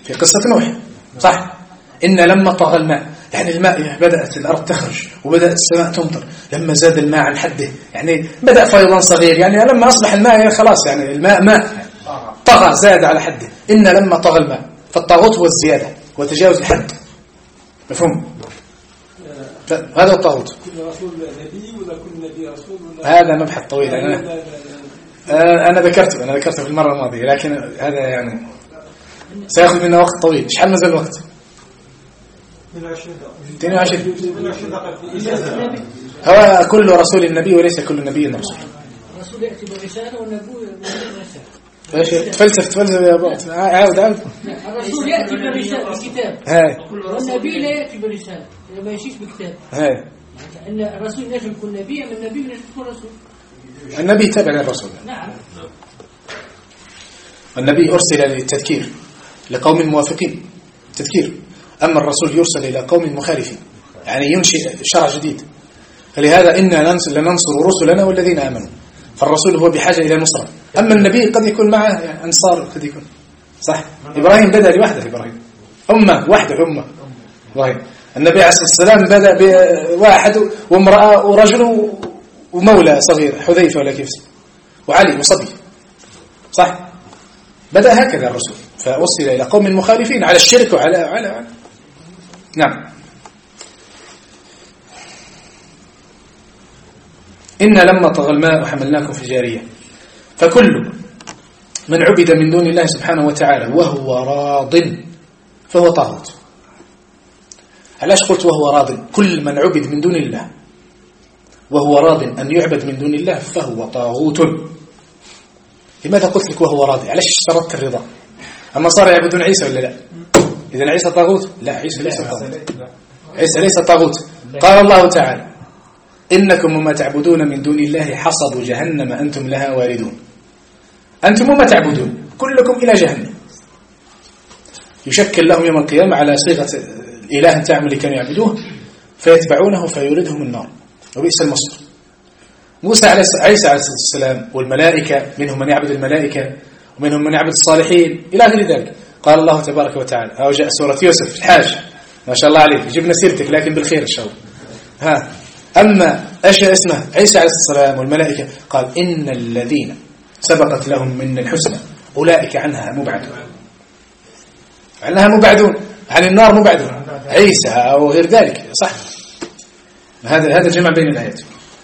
[SPEAKER 2] في قصة نوح صح؟ إن لما طغى الماء، يعني الماء بدأت الأرض تخرج وبدأت السماء تمطر، لما زاد الماء عن حده يعني بدأ فيضان صغير، يعني لما أصبح الماء خلاص يعني الماء ماء طغى زاد على حده. إن لما طغى الماء، فالطاغوت هو الزيادة وتجاوز الحد، مفهوم؟ هذا الطاغوت.
[SPEAKER 6] كل رسول نبي ولا كل نبي رسول ولا
[SPEAKER 2] هذا مبحث طويل. أنا أنا ذكرته أنا ذكرته في المرة الماضية، لكن هذا يعني سيأخذ منا وقت طويل. إيش حال مازال الوقت؟ اثنين وعشرين. هو كل رسول نبي وليس كل نبي رسول.
[SPEAKER 7] الرسول يأتي برسالة والنبي برسالة.
[SPEAKER 2] ايش تفلسف تفلسف يا ابو عاود عاود.
[SPEAKER 7] الرسول يأتي برسالة بكتاب،
[SPEAKER 2] هاي
[SPEAKER 7] والنبي لا يأتي برسالة، ما يشيش بكتاب.
[SPEAKER 2] هاي
[SPEAKER 7] ان الرسول لازم يكون نبي، من النبي لازم يكون رسول.
[SPEAKER 2] النبي تابع للرسول.
[SPEAKER 7] نعم.
[SPEAKER 2] النبي أرسل للتذكير لقوم موافقين تذكير، أما الرسول يرسل إلى قوم مخالفين، يعني ينشئ شرع جديد. فلهذا إنا لننصر رسلنا والذين آمنوا، فالرسول هو بحاجة إلى نصرة. أما النبي قد يكون معه يعني أنصار، قد يكون صح. إبراهيم بدأ لوحده، إبراهيم أمة وحده، أمة إبراهيم. النبي عليه الصلاة والسلام بدأ بواحد وامرأة ورجل ومولى صغير، حذيفة ولا كيف، وعلي وصبي، صح. بدأ هكذا الرسول، فوصل إلى قوم مخالفين على الشرك وعلى على, على. نعم. إن لما طغى الماء وحملناكم في الجارية، فكل من عبد من دون الله سبحانه وتعالى وهو راض فهو طاغوت. علاش قلت وهو راض؟ كل من عبد من دون الله وهو راض أن يعبد من دون الله فهو طاغوت. لماذا قلت لك وهو راضي؟ علاش اشترطت الرضا؟ أما صار يعبدون عيسى ولا لا؟ إذن عيسى طاغوت؟ لا، عيسى ليس طاغوت. عيسى ليس طاغوت. قال الله تعالى إنكم وما تعبدون من دون الله حصب جهنم أنتم لها واردون. أنتم وما تعبدون كلكم إلى جهنم. يشكل لهم يوم القيامة على صيغة الإله تعمل اللي كانوا يعبدوه، فيتبعونه فيوردهم النار وبئس المصير. موسى عليه عيسى عليه السلام والملائكة، منهم من يعبد الملائكة ومنهم من يعبد الصالحين إلى غير ذلك. قال الله تبارك وتعالى، أو جاء سورة يوسف الحاج، ما شاء الله عليك، جبنا سيرتك لكن بالخير إن شاء الله. ها أما أشياء اسمه عيسى عليه السلام والملائكة، قال إن الذين سبقت لهم من الحسنى أولئك عنها مبعدون. عنها مبعدون، عن النار مبعدون، عيسى أو غير ذلك، صح. هذا هذا الجمع بين الآيات.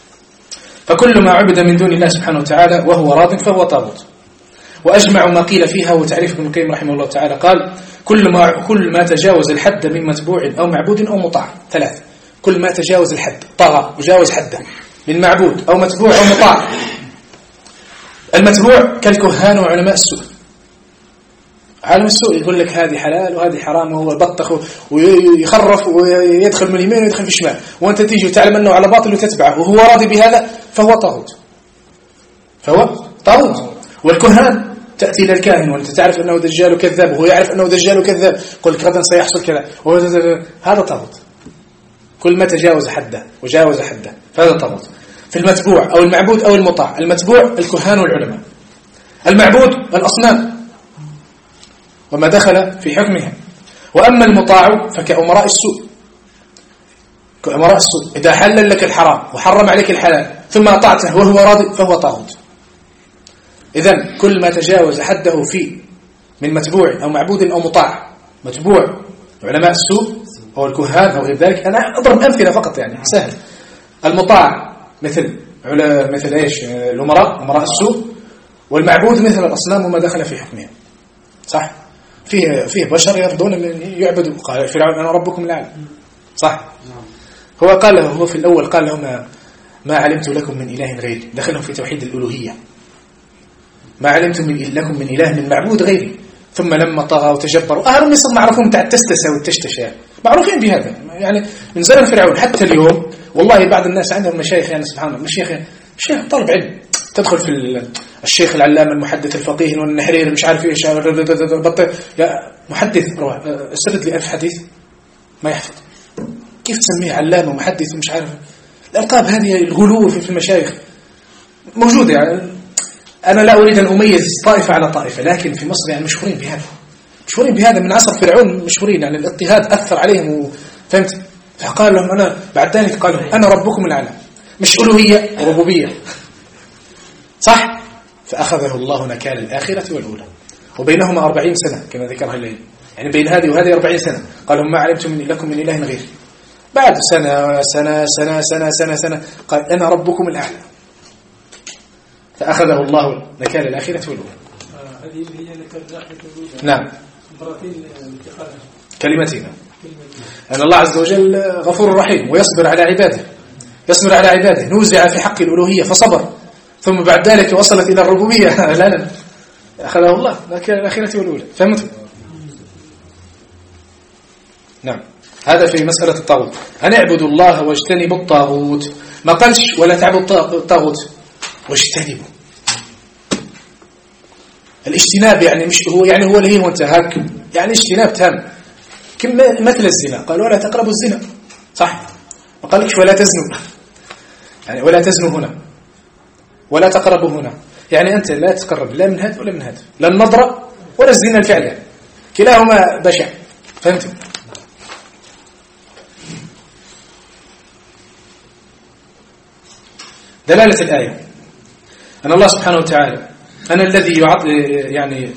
[SPEAKER 2] فكل ما عبد من دون الله سبحانه وتعالى وهو راض فهو طاغوت. وأجمع ما قيل فيها، وتعريف ابن القيم رحمه الله تعالى قال كل ما كل ما تجاوز الحد من متبوع أو معبود أو مطاع. ثلاث، كل ما تجاوز الحد، طغى وجاوز حده، من معبود أو متبوع أو مطاع. المتبوع كالكهان وعلماء السوء. عالم السوء يقول لك هذه حلال وهذه حرام، وهو يبطخ ويخرف ويدخل من اليمين ويدخل في الشمال، وأنت تيجي وتعلم أنه على باطل وتتبعه وهو راضي بهذا، فهو طاغوت. فهو طاغوت. والكهان تأتي إلى الكاهن وأنت تعرف أنه دجال وكذاب، وهو يعرف أنه دجال وكذاب، قل لك غدا سيحصل كذا، هذا طاغوت. كل ما تجاوز حده وجاوز حده فهذا طاغوت. في المتبوع أو المعبود أو المطاع. المتبوع الكهان والعلماء، المعبود الأصنام وما دخل في حكمها. وأما المطاع فكأمراء السوء، كأمراء السوء إذا حلل لك الحرام وحرم عليك الحلال ثم أطعته وهو راضي فهو طاغوت. إذن كل ما تجاوز حده فيه من متبوع أو معبود أو مطاع. متبوع علماء السوء أو الكهان أو غير ذلك، أنا أضرب أمثلة فقط يعني سهل. المطاع مثل مثل إيش؟ الأمراء، أمراء السوء. والمعبود مثل الأصنام وما دخل في حكمها، صح. فيه فيه بشر يرضون من يعبدوا. قال فرعون أنا ربكم الأعلى، صح. هو قال له، هو في الأول قال لهم ما, ما علمت لكم من إله غيري، دخلهم في توحيد الألوهية. ما علمت من لكم من إله من معبود غيري. ثم لما طغى وتجبروا، أهل مصر معروفون بتاع التستسى والتشتشى، معروفين بهذا يعني من زمن فرعون حتى اليوم. والله بعض الناس عندهم مشايخ يعني سبحان الله، مشايخ شيخ طالب علم، تدخل في الشيخ العلامة المحدث الفقيه والنحرير مش عارف ايش، يا محدث اسرد لي ألف حديث ما يحفظ. كيف تسميه علامة ومحدث ومش عارف؟ الألقاب هذه الغلو في المشايخ موجودة يعني. أنا لا أريد أن أميز طائفة على طائفة، لكن في مصر يعني مشهورين بهذا، مشهورين بهذا من عصر فرعون، مشهورين يعني الاضطهاد أثر عليهم، فهمت؟ فقال لهم أنا بعد ذلك قالوا أنا ربكم الأعلى، مش ألوهية ربوبية، صح؟ فأخذه الله نكال الآخرة والأولى، وبينهما أربعين سنة كما ذكرها الليل، يعني بين هذه وهذه أربعين سنة. قالوا ما علمتم من لكم من إله غير. بعد سنة سنة سنة سنة سنة سنة قال أنا ربكم الأعلى، فأخذه الله نكال الآخرة والأولى.
[SPEAKER 6] هذه هي نكال الآخرة والأولى.
[SPEAKER 2] نعم.
[SPEAKER 6] مرتين انتقالها.
[SPEAKER 2] كلمتين. أن الله عز وجل غفور رحيم ويصبر على عباده، يصبر على عباده. نوزع في حق الألوهية فصبر، ثم بعد ذلك وصلت إلى الربوبية لا لا أخذه الله نكال الآخرة والأولى. فهمتم؟ نعم. هذا في مسألة الطاغوت، أن اعبدوا الله واجتنبوا الطاغوت. ما قالش ولا تعبدوا الطاغوت، واجتنبوا. الاجتناب يعني مش هو يعني هو اللي هو انتهاك، يعني اجتناب تام. كم مثل الزنا، قال ولا تقربوا الزنا، صح؟ ما قالكش ولا تزنوا، يعني ولا تزنوا هنا ولا تقربوا هنا، يعني أنت لا تقرب لا من هذا ولا من هذا، لا النظرة ولا الزنا الفعلي، كلاهما بشع. فهمتم؟ دلالة الآية أن الله سبحانه وتعالى أنا الذي يعطي يعني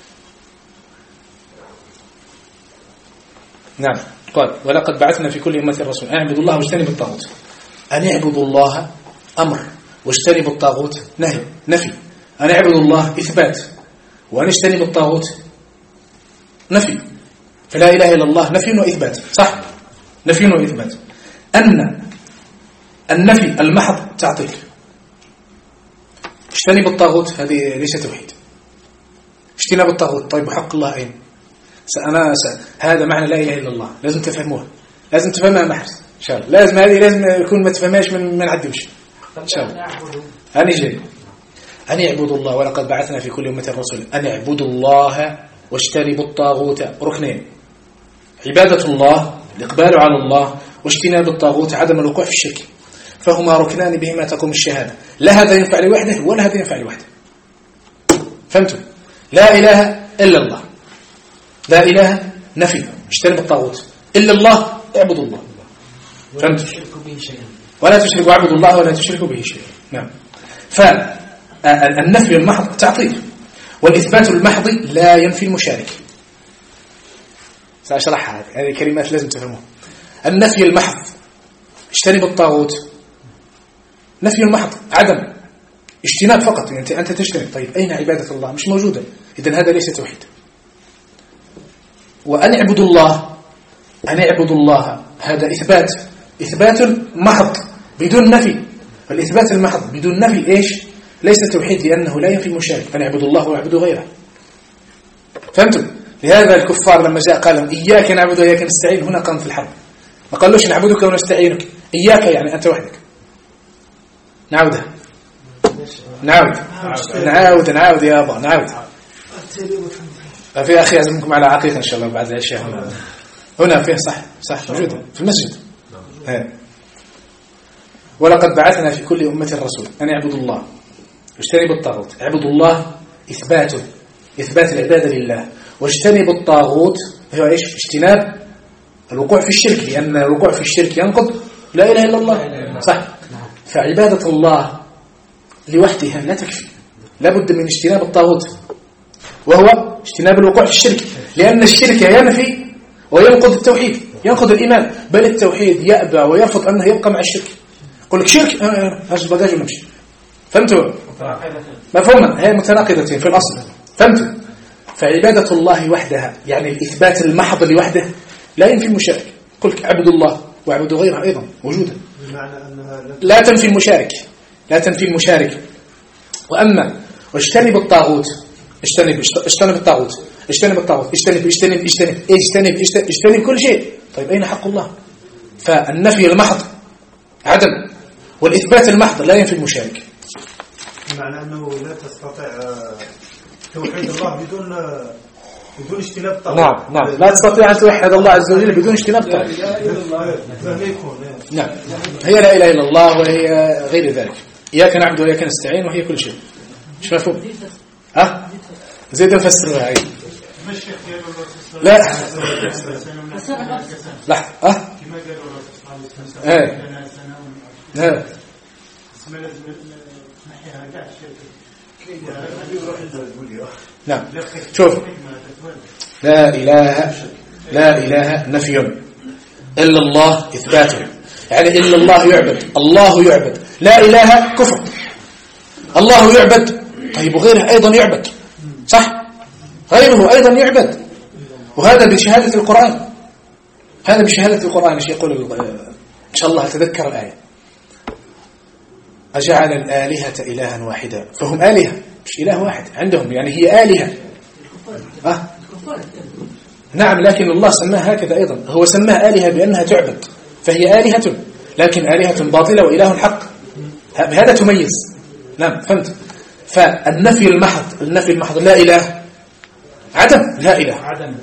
[SPEAKER 2] نعم قال ولقد بعثنا في كل أمة رسول أن اعبدوا الله واجتنبوا الطاغوت. أن اعبدوا الله أمر واجتنبوا الطاغوت نهي نفي. أن اعبدوا الله إثبات، وأن اجتنبوا الطاغوت نفي. فلا إله إلا الله نفي وإثبات، صح؟ نفي وإثبات. أن النفي المحض تعطيل. اجتنب الطاغوت هذه ليس توحيد. اجتناب الطاغوت طيب وحق الله أين؟ أنا س... هذا معنى لا إله إلا الله، لازم تفهموها، لازم تفهمها محرز إن شاء الله. لازم هذه لازم يكون ما تفهمهاش من من عدي وش إن شاء الله. أنا جاي أن يعبدوا الله ولقد بعثنا في كل أمة رسول أن يعبدوا الله واجتنبوا الطاغوت. ركنين: عبادة الله الإقبال على الله، واجتناب الطاغوت عدم الوقوع في الشرك. فهما ركنان بهما تقوم الشهادة، لا هذا ينفع لوحده ولا هذا ينفع لوحده. فهمتم؟ لا إله إلا الله، لا إله نفي اجتنب الطاغوت، إلا الله اعبدوا الله. فهمتم؟ ولا تشركوا اعبدوا الله ولا تشركوا به شيئا. نعم. فالنفي المحض تعطيل، والإثبات المحض لا ينفي المشارك. سأشرحها، هذه كلمات لازم تفهموها. النفي المحض اجتنب الطاغوت، نفي المحض عدم اجتناب فقط، يعني أنت تجتنب. طيب أين عبادة الله؟ مش موجودة، إذن هذا ليس توحيد. وأن اعبدوا الله، أن اعبدوا الله هذا إثبات، إثبات محض بدون نفي. فالإثبات المحض بدون نفي إيش؟ ليس توحيد، لأنه لا ينفي المشارك. أن اعبدوا الله واعبدوا غيره. فهمتم؟ لهذا الكفار لما جاء قال لهم إياك نعبد وإياك نستعين، هنا قام في الحرب. ما قالوش نعبدك ونستعينك، إياك يعني أنت وحدك. نعودها نعود نعود نعود يا أبا نعود. في أخي أعزمكم على عقيقة إن شاء الله بعد العشاء هنا هنا فيه صح صح موجودة في المسجد. ولقد بعثنا في كل أمة رسول أن يعبدوا الله واجتنبوا الطاغوت. اعبدوا الله إثبات إثبات العبادة لله، واجتنبوا الطاغوت هو إيش؟ اجتناب الوقوع في الشرك، لأن الوقوع في الشرك ينقض لا إله إلا الله، صح؟ فعبادة الله لوحدها لا تكفي، لابد من اجتناب الطاغوت، وهو اجتناب الوقوع في الشرك، لأن الشرك ينفي وينقض التوحيد، ينقض الإيمان. بل التوحيد يأبى ويرفض أنه يبقى مع الشرك. يقول لك شرك هاش البجاج ونمشي. فهمتوا؟ مفهومة؟ هي متناقضتين في الأصل. فهمتوا؟ فعبادة الله وحدها يعني الإثبات المحض لوحده لا ينفي المشارك. يقول لك اعبدوا الله واعبدوا غيره أيضا موجودة، لا تنفي المشارك، لا تنفي المشارك. وأما واجتنب الطاغوت، اجتنب اجتنب الطاغوت اجتنب الطاغوت اجتنب اجتنب اجتنب اجتنب اجتنب, اجتنب كل شيء. طيب أين حق الله؟ فالنفي المحض عدم، والإثبات المحض لا ينفي المشارك.
[SPEAKER 8] معنى أنه لا تستطيع توحيد الله بدون بدون اجتناب الطاغوت.
[SPEAKER 2] نعم نعم، لا تستطيع أن توحد الله عز وجل بدون اجتناب الطاغوت. نعم، هي لا إله إلا الله وهي غير ذلك. إياك نعبد وإياك نستعين وهي كل شيء. مش مفهوم؟ ها؟ زيد نفسرها هاي. لا لا اه ايه ايه نعم شوف لا إله لا إله نفي إلا الله إثباته يعني إلا الله يعبد الله يعبد لا إله كفر الله يعبد طيب وغيره أيضا يعبد صح غيره أيضا يعبد وهذا بشهادة القرآن هذا بشهادة القرآن ايش يقول إن شاء الله تذكر الآية أجعل الآلهة إلها واحدا فهم آلهة مش إله واحد عندهم يعني هي آلهة أه؟ نعم لكن الله سماها هكذا أيضا هو سماها آلهة بأنها تعبد فهي آلهة لكن آلهة باطلة وإله حق بهذا تميز نعم فهمت فالنفي المحض النفي المحض لا إله عدم لا إله عدم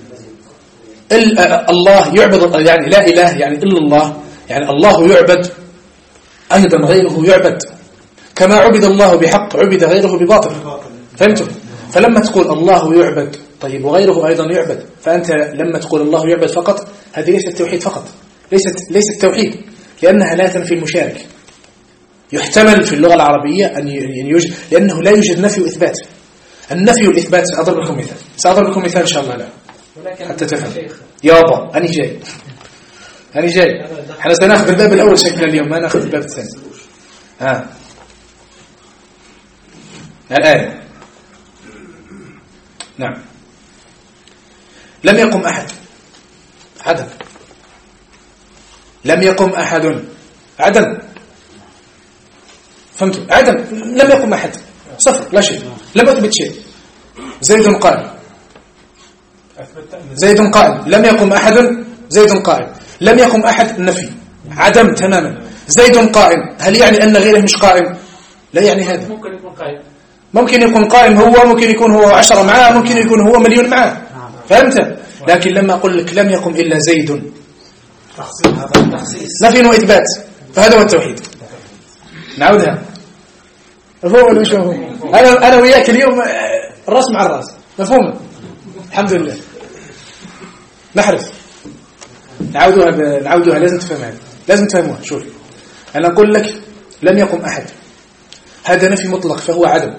[SPEAKER 2] الله يعبد يعني لا إله يعني إلا الله يعني الله يعبد أيضا غيره يعبد كما عبد الله بحق عبد غيره بباطل فهمتم فلما تقول الله يعبد طيب وغيره أيضا يعبد فأنت لما تقول الله يعبد فقط هذه ليست التوحيد فقط ليست ليست التوحيد لأنها لا تنفي المشارك يحتمل في اللغة العربية أن يوجد لأنه لا يوجد نفي وإثبات النفي والإثبات سأضرب لكم مثال سأضرب لكم مثال إن شاء الله لا حتى تفهم يابا أنا جاي أنا جاي احنا سنأخذ الباب الأول شكلا اليوم ما نأخذ الباب الثاني ها الآية نعم لم يقم أحد عدم لم يقم أحد عدم فهمتوا عدم لم يقم أحد صفر لا شيء لم أثبت شيء زيد قائم زيد قائم لم يقم أحد زيد قائم لم يقم أحد النفي عدم تماما زيد قائم هل يعني أن غيره مش قائم لا يعني هذا
[SPEAKER 3] ممكن يكون قائم
[SPEAKER 2] ممكن يكون قائم هو ممكن يكون هو عشرة معاه ممكن يكون هو مليون معاه فهمت لكن لما أقول لك لم يقم إلا زيد نفي وإثبات فهذا هو التوحيد نعودها مفهوم ولا مش مفهوم أنا أنا وياك اليوم الراس مع الراس مفهوم الحمد لله نحرف نعودها ب... نعودها لازم تفهمها لازم تفهموها شوف أنا أقول لك لم يقم أحد هذا نفي مطلق فهو عدم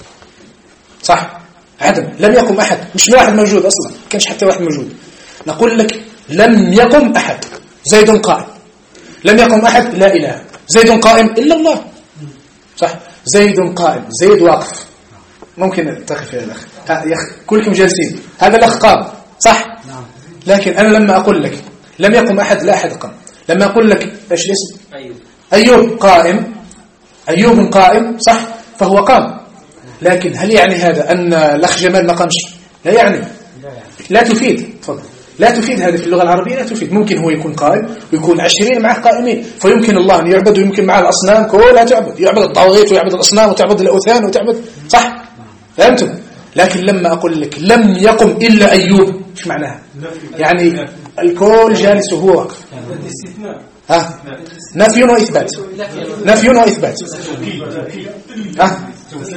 [SPEAKER 2] صح عدم لم يقم أحد مش واحد موجود أصلا كانش حتى واحد موجود نقول لك لم يقم أحد زيد قائم لم يقم أحد لا إله زيد قائم إلا الله صح زيد قائم زيد واقف ممكن تقف يا الأخ يا أخي كلكم جالسين هذا الأخ قام صح لكن أنا لما أقول لك لم يقم أحد لا أحد قام لما أقول لك إيش الاسم أيوب أيوب قائم أيوب قائم صح فهو قام لكن هل يعني هذا أن الأخ جمال ما قامش لا يعني لا تفيد تفضل لا تفيد هذه في اللغة العربية لا تفيد ممكن هو يكون قائم ويكون عشرين معه قائمين فيمكن الله أن يعبد ويمكن معه الأصنام كلها تعبد يعبد الطاغيت ويعبد الأصنام وتعبد الأوثان وتعبد صح فهمتم لكن لما أقول لك لم يقم إلا أيوب إيش معناها يعني الكل جالس وهو واقف ها نفي وإثبات نفي وإثبات ها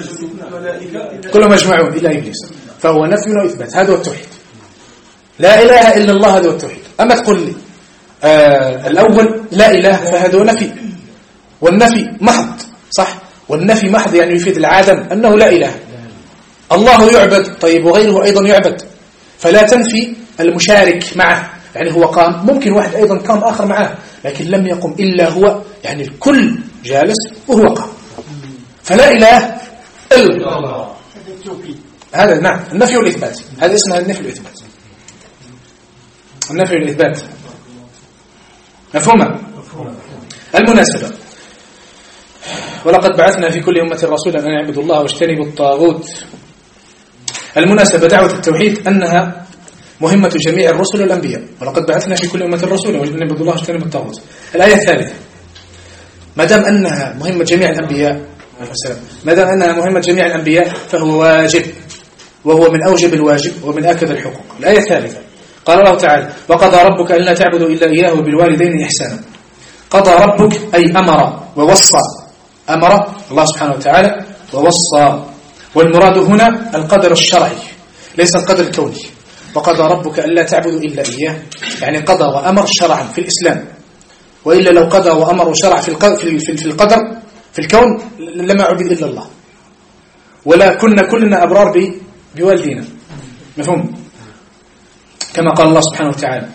[SPEAKER 2] كلهم مجمعون إلا إبليس فهو نفي وإثبات هذا هو التوحيد لا إله إلا الله هذا هو التوحيد أما تقول لي آه الأول لا إله فهذا هو نفي والنفي محض صح والنفي محض يعني يفيد العدم أنه لا إله الله يعبد طيب وغيره أيضا يعبد فلا تنفي المشارك معه يعني هو قام ممكن واحد أيضا قام آخر معه لكن لم يقم إلا هو يعني الكل جالس وهو قام فلا إله إلا الله هذا نعم النفي والإثبات هذا اسمه النفي والإثبات النفي والإثبات مفهومة المناسبة ولقد بعثنا في كل أمة رسولا أن يعبدوا الله واجتنبوا الطاغوت المناسبة دعوة التوحيد أنها مهمة جميع الرسل والأنبياء ولقد بعثنا في كل أمة رسولا أن يعبدوا الله واجتنبوا الطاغوت الآية الثالثة ما دام أنها مهمة جميع الأنبياء ما دام أنها مهمة جميع الأنبياء فهو واجب وهو من أوجب الواجب ومن آكد الحقوق الآية الثالثة قال الله تعالى وقضى ربك أن لا تعبدوا إلا إياه وبالوالدين إحسانا قضى ربك أي أمر ووصى أمر الله سبحانه وتعالى ووصى والمراد هنا القدر الشرعي ليس القدر الكوني وقضى ربك ألا تعبدوا إلا إياه، يعني قضى وأمر شرعا في الإسلام، وإلا لو قضى وأمر وشرع في في القدر في الكون لما عبد إلا الله، ولا كنا كلنا أبرار بوالدينا. مفهوم؟ كما قال الله سبحانه وتعالى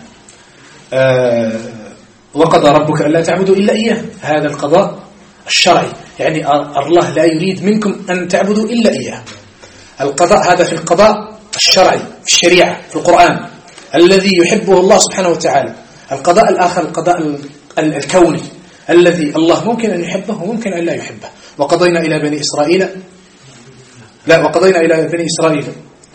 [SPEAKER 2] آه وقضى ربك ألا تعبدوا إلا إياه، هذا القضاء الشرعي، يعني الله لا يريد منكم أن تعبدوا إلا إياه. القضاء هذا في القضاء الشرعي في الشريعة في القرآن الذي يحبه الله سبحانه وتعالى. القضاء الآخر القضاء الكوني الذي الله ممكن أن يحبه وممكن أن لا يحبه. وقضينا إلى بني إسرائيل لا وقضينا إلى بني إسرائيل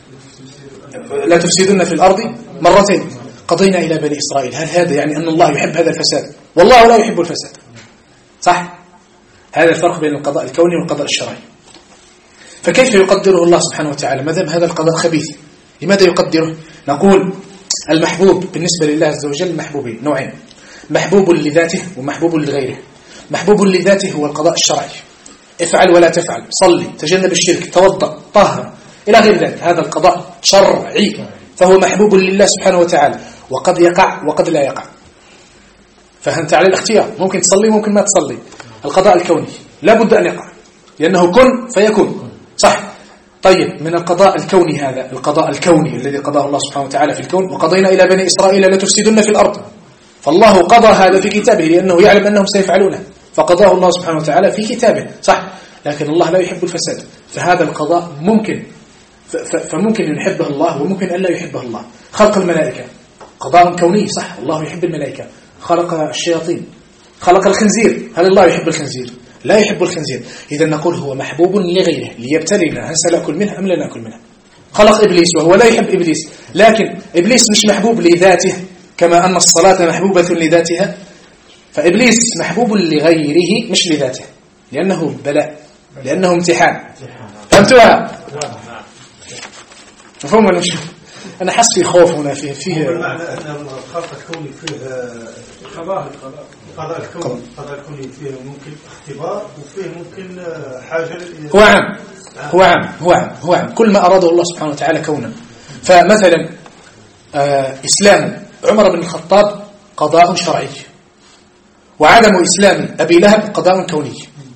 [SPEAKER 2] لا تفسدون في الأرض مرتين. قضينا إلى بني إسرائيل، هل هذا يعني أن الله يحب هذا الفساد؟ والله لا يحب الفساد، صح؟ هذا الفرق بين القضاء الكوني والقضاء الشرعي. فكيف يقدره الله سبحانه وتعالى ما دام هذا القضاء خبيث؟ لماذا يقدره؟ نقول المحبوب بالنسبة لله عز وجل محبوبين نوعين، محبوب لذاته ومحبوب لغيره. محبوب لذاته هو القضاء الشرعي، افعل ولا تفعل، صلي، تجنب الشرك، توضأ، طهر إلى غير ذلك، هذا القضاء شرعي فهو محبوب لله سبحانه وتعالى، وقد يقع وقد لا يقع، فأنت على الاختيار، ممكن تصلي ممكن ما تصلي. القضاء الكوني لا بد أن يقع لأنه كن فيكون، صح؟ طيب من القضاء الكوني هذا القضاء الكوني الذي قضاه الله سبحانه وتعالى في الكون، وقضينا إلى بني إسرائيل لا تفسدن في الأرض، فالله قضى هذا في كتابه لأنه يعلم أنهم سيفعلونه، فقضاه الله سبحانه وتعالى في كتابه، صح؟ لكن الله لا يحب الفساد، فهذا القضاء ممكن فممكن أن يحبه الله وممكن أن لا يحبه الله. خلق الملائكة قضاء كوني، صح؟ الله يحب الملائكة. خلق الشياطين، خلق الخنزير، هل الله يحب الخنزير؟ لا يحب الخنزير. إذا نقول هو محبوب لغيره ليبتلينا هل سنأكل منه أم لا نأكل منه. خلق إبليس وهو لا يحب إبليس، لكن إبليس مش محبوب لذاته كما أن الصلاة محبوبة لذاتها، فإبليس محبوب لغيره مش لذاته، لأنه بلاء، لأنه امتحان. فهمتوها؟ مفهوم ولا مش؟ أنا حس في خوف هنا فيه فيه
[SPEAKER 8] المعنى أن الخلق الكوني فيه قضاء القضاء الكوني القضاء الكوني فيه ممكن اختبار وفيه ممكن حاجة.
[SPEAKER 2] هو عام هو عام هو عام هو عام كل ما أراده الله سبحانه وتعالى كونا. فمثلا آه إسلام عمر بن الخطاب قضاء شرعي، وعدم إسلام أبي لهب قضاء كوني.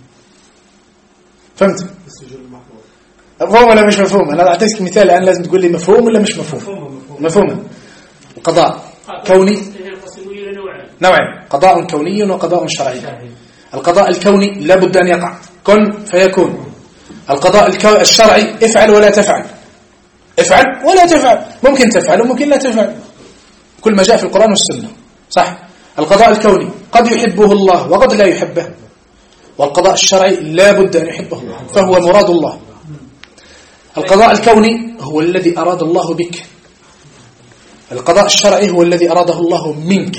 [SPEAKER 2] فهمت؟ مفهوم ولا مش مفهوم؟ أنا أعطيك مثال الآن لازم تقول لي مفهوم ولا مش مفهوم. مفهوم. القضاء كوني نوعين، قضاء كوني وقضاء شرعي. القضاء الكوني لا بد أن يقع، كن فيكون. القضاء الشرعي افعل ولا تفعل، افعل ولا تفعل، ممكن تفعل وممكن لا تفعل، كل ما جاء في القرآن والسنة، صح؟ القضاء الكوني قد يحبه الله وقد لا يحبه، والقضاء الشرعي لا بد أن يحبه الله فهو مراد الله. القضاء الكوني هو الذي أراد الله بك، القضاء الشرعي هو الذي أراده الله منك.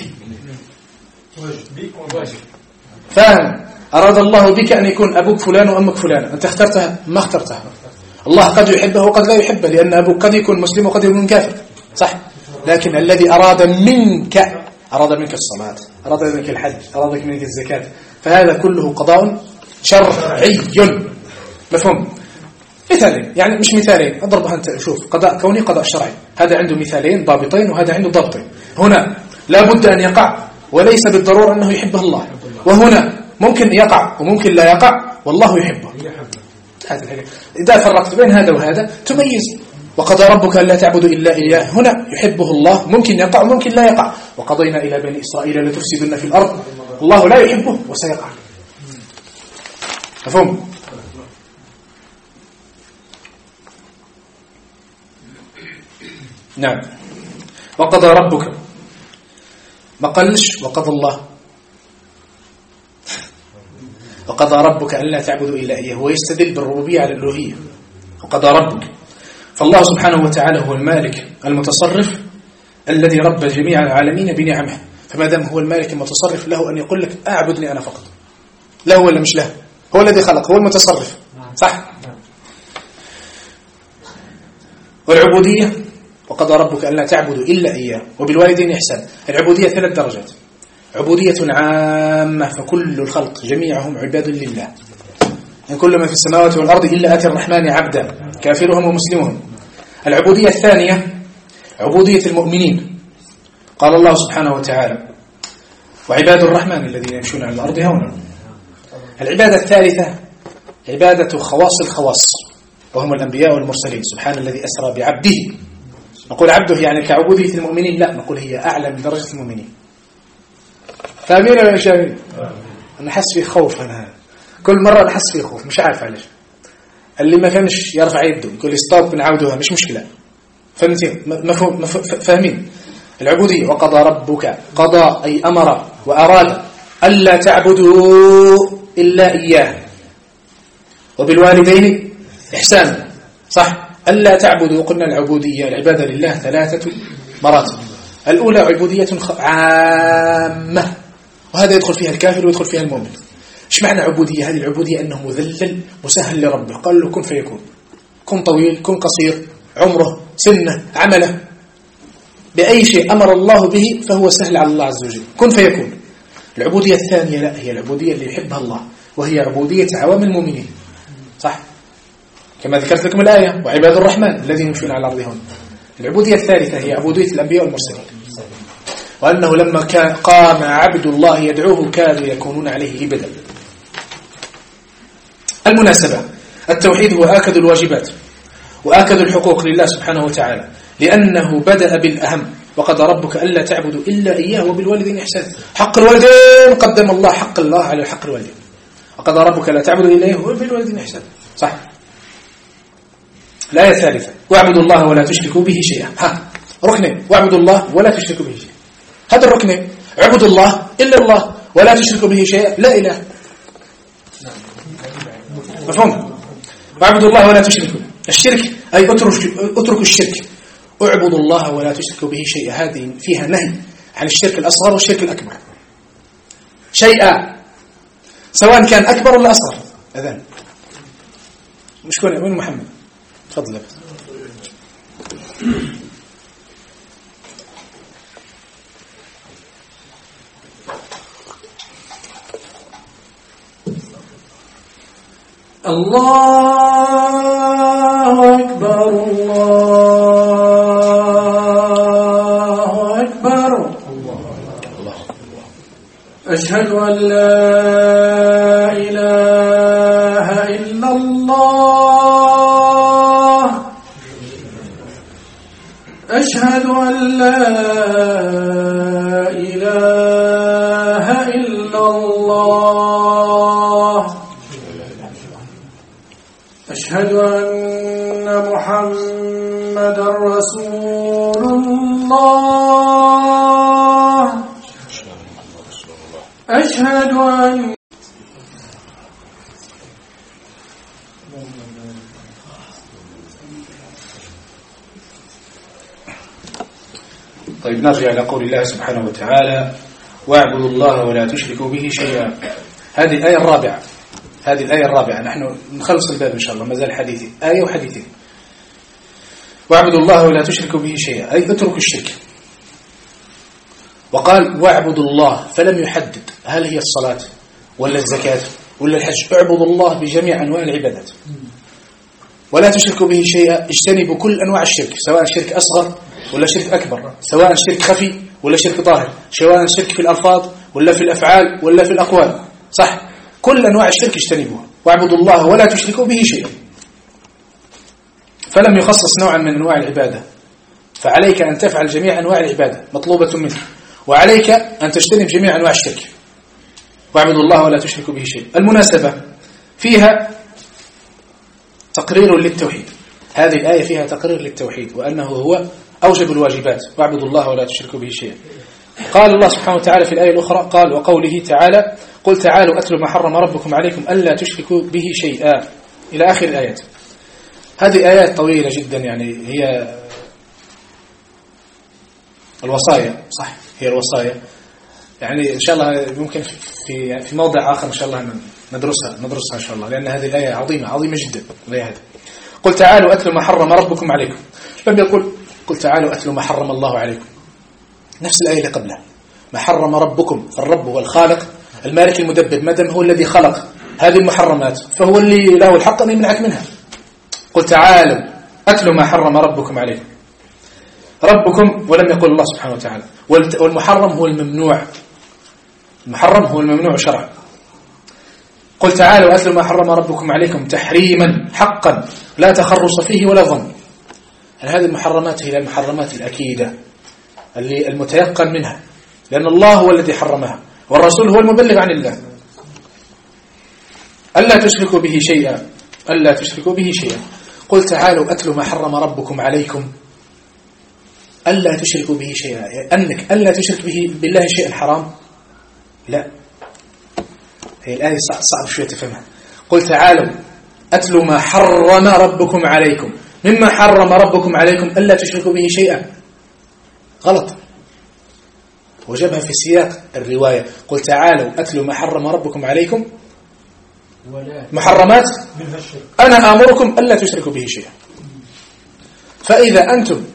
[SPEAKER 2] فاهم؟ أراد الله بك أن يكون أبوك فلان وأمك فلان، أنت اخترتها ما اخترتها. الله قد يحبه وقد لا يحبه، لأن أبوك قد يكون مسلم وقد يكون كافر، صح؟ لكن الذي أراد منك أراد منك الصلاة، أراد منك الحج، أراد منك الزكاة، فهذا كله قضاء شرعي. مفهوم؟ مثالين، يعني مش مثالين، اضربها أنت شوف، قضاء كوني قضاء شرعي، هذا عنده مثالين ضابطين وهذا عنده ضابطين. هنا لا بد أن يقع وليس بالضرورة أنه يحبه الله، وهنا ممكن يقع وممكن لا يقع والله يحبه. إذا فرقت بين هذا وهذا تميز. وقضى ربك ألا تعبدوا إلا إياه، هنا يحبه الله ممكن يقع وممكن لا يقع. وقضينا إلى بني إسرائيل لتفسدن في الأرض، الله لا يحبه وسيقع. مفهوم؟ نعم. وقضى ربك ما قالش وقضى الله، وقضى ربك ألا تعبدوا إلا إياه، ويستدل بالربوبية على الألوهية. وقضى ربك، فالله سبحانه وتعالى هو المالك المتصرف الذي رب جميع العالمين بنعمه، فما دام هو المالك المتصرف له أن يقول لك أعبدني أنا فقط، له ولا مش له؟ هو الذي خلق، هو المتصرف، صح؟ والعبودية وقضى ربك ألا تعبدوا إلا إياه وبالوالدين إحسان. العبودية ثلاث درجات: عبودية عامة فكل الخلق جميعهم عباد لله، إن كل ما في السماوات والأرض إلا آتي الرحمن عبدا، كافرهم ومسلمهم. العبودية الثانية عبودية المؤمنين. قال الله سبحانه وتعالى وعباد الرحمن الذين يمشون على الأرض هونا. العبادة الثالثة عبادة خواص الخواص وهم الأنبياء والمرسلين. سبحان الذي أسرى بعبده. نقول عبده يعني كعبودية المؤمنين؟ لا، نقول هي أعلى من درجة المؤمنين. فاهمين ولا مش فاهمين؟ أنا حس في خوف، أنا كل مرة أحس في خوف مش عارف علاش. اللي ما فهمش يرفع يده يقول لي ستوب بنعاودوها مش مشكلة. فهمتين؟ مفهوم؟ فاهمين العبودية؟ وقضى ربك، قضى أي أمر وأراد ألا تعبدوا إلا إياه وبالوالدين إحسانا. صح؟ ألا تعبدوا. قلنا العبودية العبادة لله ثلاثة مراتب. الأولى عبودية عامة، وهذا يدخل فيها الكافر ويدخل فيها المؤمن. إيش معنى عبودية؟ هذه العبودية أنه مذلل مسهل لربه، قال له كن فيكون، كن طويل، كن قصير، عمره، سنه، عمله، بأي شيء أمر الله به فهو سهل على الله عز وجل، كن فيكون. العبودية الثانية لا، هي العبودية اللي يحبها الله، وهي عبودية عوام المؤمنين. صح؟ كما ذكرت لكم الآية وعباد الرحمن الذين يمشون على الأرض هون. العبودية الثالثة هي عبودية الأنبياء والمرسلين، وأنه لما كان قام عبد الله يدعوه كادوا يكونون عليه لبدا. المناسبة التوحيد هو آكد الواجبات وآكد الحقوق لله سبحانه وتعالى، لأنه بدأ بالأهم وقضى ربك ألا تعبدوا إلا إياه وبالوالدين إحسانا. حق الوالدين قدم الله حق الله على حق الوالدين، وقضى ربك لا تعبدوا إلا إياه وبالوالدين إحسانا. صح؟ الآية الثالثة واعبدوا الله ولا تشركوا به شيئا. ها ركنين، واعبدوا الله ولا تشركوا به شيئا. هذا الركنين، اعبدوا الله إلا الله ولا تشركوا به شيئا، لا إله. مفهوم؟ واعبدوا الله ولا تشركوا. الشرك أي اتركوا الشرك، اعبدوا الله ولا تشركوا به شيئا. هذه فيها نهي عن الشرك الأصغر والشرك الأكبر. شيئا سواء كان أكبر ولا أصغر. أذان مش كون وين محمد؟ تفضل.
[SPEAKER 6] الله أكبر الله أكبر. أشهد أن لا إله إلا الله. أشهد أن لا إله إلا الله. أشهد أن محمدا رسول الله. أشهد أن
[SPEAKER 2] طيب نرجع إلى قول الله سبحانه وتعالى واعبدوا الله ولا تشركوا به شيئا. هذه الآية الرابعة، هذه الآية الرابعة. نحن نخلص الباب إن شاء الله، ما زال حديثي آية وحديثين. واعبدوا الله ولا تشركوا به شيئا أي اتركوا الشرك. وقال واعبدوا الله فلم يحدد هل هي الصلاة ولا الزكاة ولا الحج. اعبدوا الله بجميع أنواع العبادات ولا تشركوا به شيئا. اجتنبوا كل أنواع الشرك، سواء شرك أصغر ولا شرك أكبر، سواء شرك خفي ولا شرك ظاهر، سواء شرك في الألفاظ ولا في الأفعال ولا في الأقوال. صح؟ كل أنواع الشرك اجتنبوها. واعبدوا الله ولا تشركوا به شيئا. فلم يخصص نوعا من أنواع العبادة، فعليك أن تفعل جميع أنواع العبادة مطلوبة منك، وعليك أن تجتنب جميع أنواع الشرك. واعبدوا الله ولا تشركوا به شيئا. المناسبة فيها تقرير للتوحيد. هذه الآية فيها تقرير للتوحيد وأنه هو أوجب الواجبات. واعبدوا الله ولا تشركوا به شيئا. قال الله سبحانه وتعالى في الآية الأخرى قال وقوله تعالى قل تعالوا أتلوا ما حرم ربكم عليكم ألا تشركوا به شيئا إلى آخر الآيات. هذه آيات طويلة جدا، يعني هي الوصايا. صح، هي الوصايا. يعني إن شاء الله ممكن في في موضع آخر إن شاء الله ندرسها ندرسها إن شاء الله، لأن هذه الآية عظيمة عظيمة جدا. هذه قل تعالوا أتلوا ما حرم ربكم عليكم. لم يقل قل تعالوا أتلوا ما حرم الله عليكم، نفس الآية اللي قبلها. ما حرم ربكم، الرب هو الخالق المالك المدبر، ما دام هو الذي خلق هذه المحرمات فهو اللي له الحق أن يمنعك منها. قل تعالوا أتلوا ما حرم ربكم عليكم. ربكم ولم يقل الله سبحانه وتعالى. والمحرم هو الممنوع، المحرم هو الممنوع شرعا. قل تعالوا أتلوا ما حرم ربكم عليكم تحريما حقا لا تخرص فيه ولا ظن. يعني هذه المحرمات هي المحرمات الأكيدة اللي المتيقن منها، لأن الله هو الذي حرمها والرسول هو المبلغ عن الله. ألا تشركوا به شيئا، ألا تشركوا به شيئا. قل تعالوا أتلوا ما حرم ربكم عليكم ألا تشركوا به شيئا، أنك ألا تشرك به بالله شيئا حرام؟ لا، هي الآية صعب شوية تفهمها. قل تعالوا أتلوا ما حرم ربكم عليكم، مما حرم ربكم عليكم ألا تشركوا به شيئا، غلط، وجبها في سياق الرواية. قل تعالوا أتلوا ما حرم ربكم عليكم محرمات أنا آمركم ألا تشركوا به شيئا. فإذا أنتم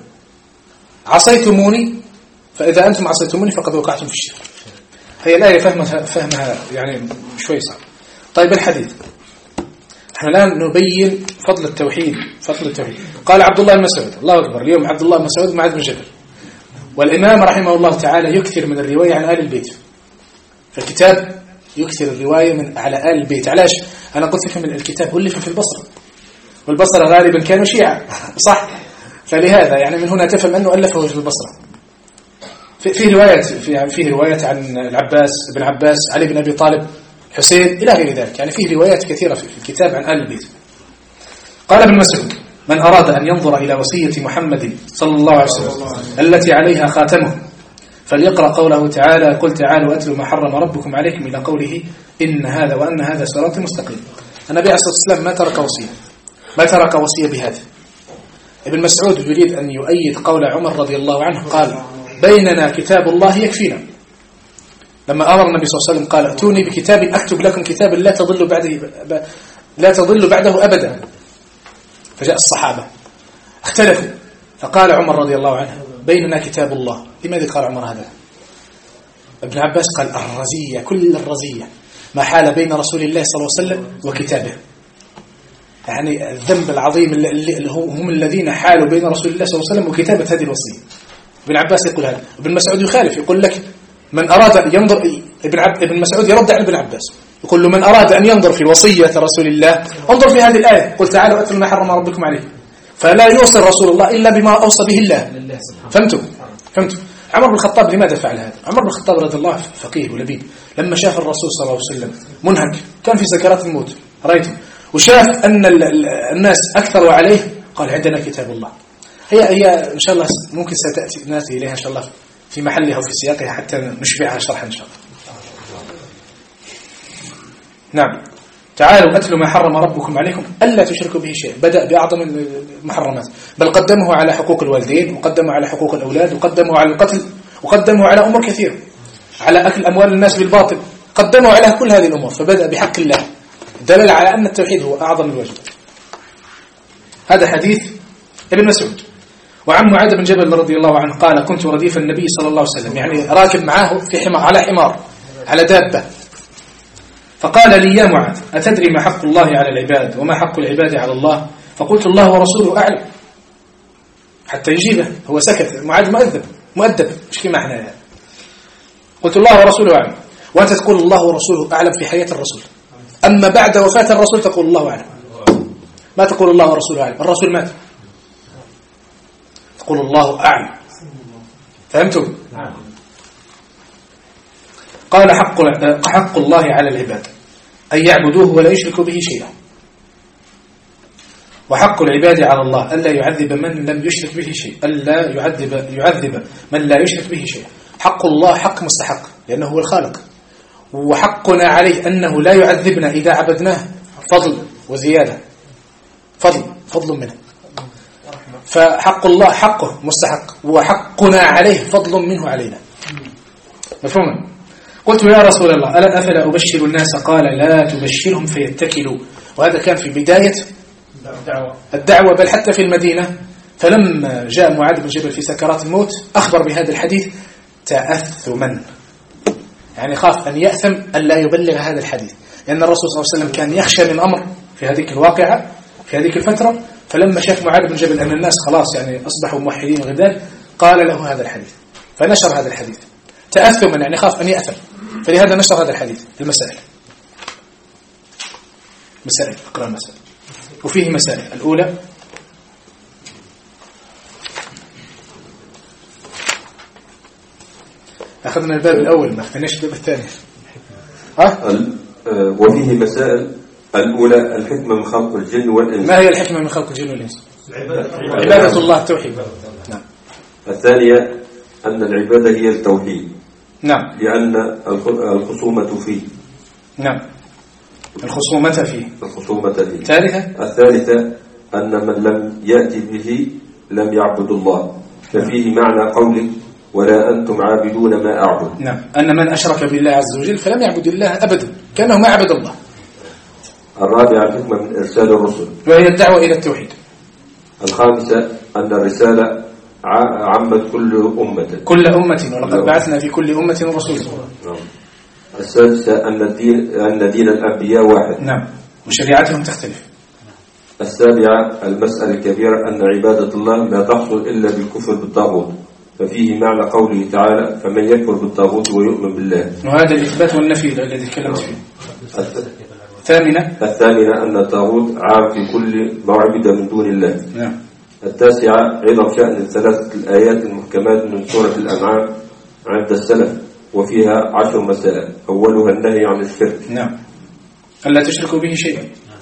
[SPEAKER 2] عصيتموني فإذا أنتم عصيتموني فقد وقعتم في الشرك. هي الآية فهمها, فهمها يعني شوي صعب. طيب الحديث، احنا الآن نبين فضل التوحيد. فضل التوحيد قال عبد الله بن مسعود، الله أكبر، اليوم عبد الله بن مسعود معاذ بن جبل. والإمام رحمه الله تعالى يكثر من الرواية عن آل البيت، فالكتاب يكثر الرواية من على آل البيت. علاش؟ أنا قلت لكم الكتاب ألف في البصرة، والبصرة غالبا كانوا شيعة صح؟ فلهذا يعني من هنا تفهم أنه ألفه في البصرة. في, في روايات في فيه روايات عن العباس بن عباس، علي بن أبي طالب، حسين، إلى غير ذلك. يعني فيه روايات كثيرة في الكتاب عن آل البيت. قال ابن مسعود: من أراد أن ينظر إلى وصية محمد صلى الله عليه وسلم التي عليها خاتمه فليقرأ قوله تعالى: قل تعالوا أتلوا ما حرم ربكم عليكم، إلى قوله: إن هذا وأن هذا صراط مستقيم. النبي عليه الصلاة والسلام ما ترك وصية، ما ترك وصية بهذا. ابن مسعود يريد أن يؤيد قول عمر رضي الله عنه قال: بيننا كتاب الله يكفينا. لما أمر النبي صلى الله عليه وسلم قال: ائتوني بكتاب أكتب لكم كتابا لا تضلوا بعده لا تضلوا بعده أبدا. فجاء الصحابة اختلفوا، فقال عمر رضي الله عنه: بيننا كتاب الله. لماذا قال عمر هذا؟ ابن عباس قال: الرزية، كل الرزية ما حال بين رسول الله صلى الله عليه وسلم وكتابه. يعني الذنب العظيم اللي هم الذين حالوا بين رسول الله صلى الله عليه وسلم وكتابة هذه الوصية. ابن عباس يقول هذا. ابن مسعود يخالف، يقول لك: من أراد ينظر. ابن, عب... ابن مسعود يرد على ابن عباس، يقول له: من أراد أن ينظر في وصية رسول الله انظر في هذه الآية: قل تعالوا أتلوا ما حرم ربكم عليه. فلا يوصي رسول الله إلا بما أوصى به الله. فهمتوا؟ فهمتوا؟ عمر بن الخطاب لماذا فعل هذا؟ عمر بن الخطاب رضي الله عنه فقيه ولبيب، لما شاف الرسول صلى الله عليه وسلم منهك، كان في سكرات الموت، رأيته، وشاف أن الناس أكثروا عليه، قال: عندنا كتاب الله. هي هي إن شاء الله ممكن ستأتي ناتي إليها إن شاء الله في محلها وفي سياقها حتى نشبعها شرحا إن شاء الله. نعم. تعالوا أتلوا ما حرم ربكم عليكم ألا تشركوا به شيء. بدأ بأعظم المحرمات، بل قدمه على حقوق الوالدين، وقدمه على حقوق الأولاد، وقدمه على القتل، وقدمه على أمور كثيرة، على أكل أموال الناس بالباطل، قدمه على كل هذه الأمور. فبدأ بحق الله، دلل على أن التوحيد هو أعظم الواجبات. هذا حديث ابن مسعود. وعن معاذ بن جبل رضي الله عنه قال: كنت رديف النبي صلى الله عليه وسلم، يعني راكب معاه في حمار، على حمار، على دابة. فقال لي: يا معاذ، أتدري ما حق الله على العباد وما حق العباد على الله؟ فقلت: الله ورسوله أعلم. حتى يجيبه، هو سكت. معاذ مؤدب مؤدب مش كما احنا يعني. قلت: الله ورسوله أعلم. وأنت تقول الله ورسوله أعلم في حياة الرسول، أما بعد وفاة الرسول تقول الله أعلم، ما تقول الله ورسوله أعلم. الرسول مات، تقول الله أعلم. فهمتم؟ قال: حق, حق الله على العباد أن يعبدوه ولا يشركوا به شيئا، وحق العباد على الله ألا يعذب من لم يشرك به شيء، ألا يعذب, يعذب من لا يشرك به شيئا. حق الله حق مستحق لأنه هو الخالق، وحقنا عليه أنه لا يعذبنا إذا عبدناه، فضل وزيادة، فضل فضل منه. فحق الله حقه مستحق، وحقنا عليه فضل منه علينا. مفهوم؟ قلت: يا رسول الله، ألا أفلا أبشر الناس؟ قال: لا تبشرهم فيتكلوا. وهذا كان في بداية الدعوة، بل حتى في المدينة. فلما جاء معاذ بن جبل في سكرات الموت أخبر بهذا الحديث تأثما، يعني خاف أن يأثم أن لا يبلغ هذا الحديث، لأن الرسول صلى الله عليه وسلم كان يخشى من أمر في هذه الواقعة في هذه الفترة. فلما شاف معاذ بن جبل أن الناس خلاص يعني أصبحوا موحدين وغير ذلك، قال له هذا الحديث فنشر هذا الحديث تأثما، يعني خاف أن يأثم، فلهذا نشر هذا الحديث. المسائل مسائل اقرأ المسائل، وفيه مسائل. الأولى أخذنا الباب الأول ما أخذناش الباب الثاني. ها؟
[SPEAKER 5] وفيه مسائل. الأولى الحكمة من خلق الجن والإنس.
[SPEAKER 2] ما هي الحكمة من خلق الجن والإنس؟ عبادة الله التوحيد. نعم.
[SPEAKER 5] الثانية أن العبادة هي التوحيد.
[SPEAKER 2] نعم.
[SPEAKER 5] لأن الخصومة فيه.
[SPEAKER 2] نعم. الخصومة فيه.
[SPEAKER 5] الخصومة فيه.
[SPEAKER 2] الثالثة.
[SPEAKER 5] الثالثة أن من لم يأتي به لم يعبد الله، ففيه معنى قوله ولا أنتم عابدون ما أعبد.
[SPEAKER 2] نعم. أن من أشرك بالله عز وجل فلم يعبد الله أبدا، كأنه ما عبد الله.
[SPEAKER 5] الرابعة الحكمة من إرسال الرسل،
[SPEAKER 2] وهي الدعوة إلى التوحيد.
[SPEAKER 5] الخامسة أن الرسالة عمت كل أمة
[SPEAKER 2] كل أمة ولقد بعثنا في كل أمة رسولا.
[SPEAKER 5] نعم. السادسة أن الدين أن دين الأنبياء واحد.
[SPEAKER 2] نعم. وشريعتهم تختلف.
[SPEAKER 5] السابعة المسألة الكبيرة أن عبادة الله لا تحصل إلا بالكفر بالطاغوت، ففيه معنى قوله تعالى فمن يكفر بالطاغوت ويؤمن بالله.
[SPEAKER 2] وهذا الإثبات والنفي الذي تكلمت فيه. الثامنة
[SPEAKER 5] الثامنة أن الطاغوت عام في كل ما عبد من دون الله.
[SPEAKER 2] نعم.
[SPEAKER 5] التاسعة عظم شأن الثلاثة الآيات المحكمات من سورة الأنعام عند السلف، وفيها عشر مسائل. أولها النهي عن الشرك.
[SPEAKER 2] نعم. ألا تشركوا به شيئا.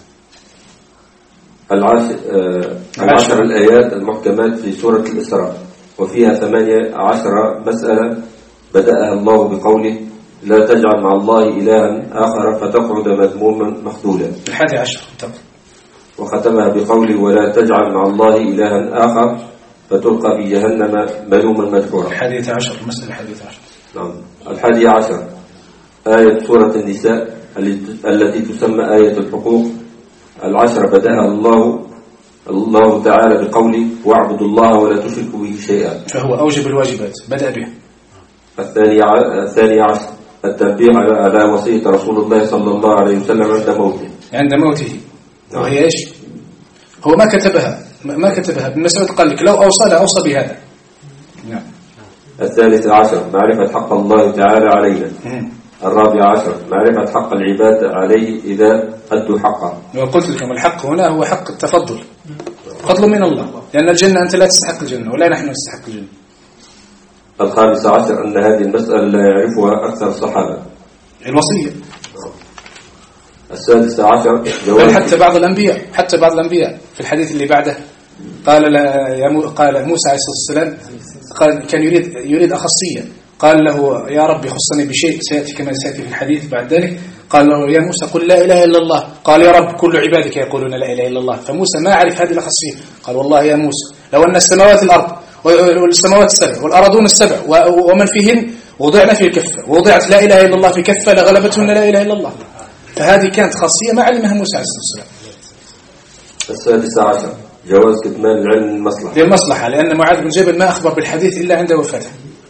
[SPEAKER 5] العشر, آه العشر الآيات المحكمات في سورة الإسراء، وفيها ثمانية عشر مسألة بدأها الله بقوله لا تجعل مع الله إلها آخر فتقعد مذموما مخذولا.
[SPEAKER 2] الحادي عشر.
[SPEAKER 5] وختمها بقوله ولا تجعل مع الله إلها آخر فتلقى في جهنم ملوما مدحورا.
[SPEAKER 2] الحادية عشر. المسألة الحادية عشر.
[SPEAKER 5] نعم. الحادية عشر آية سورة النساء التي تسمى آية الحقوق. العشر بدأها الله الله تعالى بقوله واعبدوا الله ولا تشركوا به شيئا،
[SPEAKER 2] فهو أوجب الواجبات بدأ به.
[SPEAKER 5] الثانية الثانية عشر التنبيه على على وصية رسول الله صلى الله عليه وسلم عند موته.
[SPEAKER 2] عند موته. وهي ايش؟ هو ما كتبها ما كتبها ابن مسعود قال لك لو أوصى أوصى بهذا. نعم.
[SPEAKER 5] الثالث عشر معرفة حق الله تعالى علينا. الرابع عشر معرفة حق العباد عليه إذا أدوا حقه.
[SPEAKER 2] وقلت لكم الحق هنا هو حق التفضل، فضل من الله، لأن الجنة أنت لا تستحق الجنة ولا نحن نستحق الجنة.
[SPEAKER 5] الخامس عشر أن هذه المسألة لا يعرفها أكثر الصحابة.
[SPEAKER 2] الوصية.
[SPEAKER 5] السادس عشر
[SPEAKER 2] بل حتى بعض الأنبياء حتى بعض الأنبياء في الحديث اللي بعده قال يا مو قال موسى عليه الصلاة والسلام قال كان يريد يريد أخصية، قال له يا رب خصني بشيء سيأتي كما سيأتي في الحديث بعد ذلك. قال له يا موسى قل لا إله إلا الله. قال يا رب كل عبادك يقولون لا إله إلا الله. فموسى ما عرف هذه الأخصية. قال والله يا موسى لو أن السماوات الأرض والسماوات السبع والأرضون السبع ومن فيهن وضعنا في الكفة ووضعت لا إله إلا الله في كفة لغلبتهن لا إله إلا الله. فهذه كانت خاصية ما علمها موسى عليه الصلاة
[SPEAKER 5] والسلام. السادس عشر جواز كتمان العلم المصلحة.
[SPEAKER 2] للمصلحة، لأن معاذ بن جبل ما أخبر بالحديث إلا عند وفاته.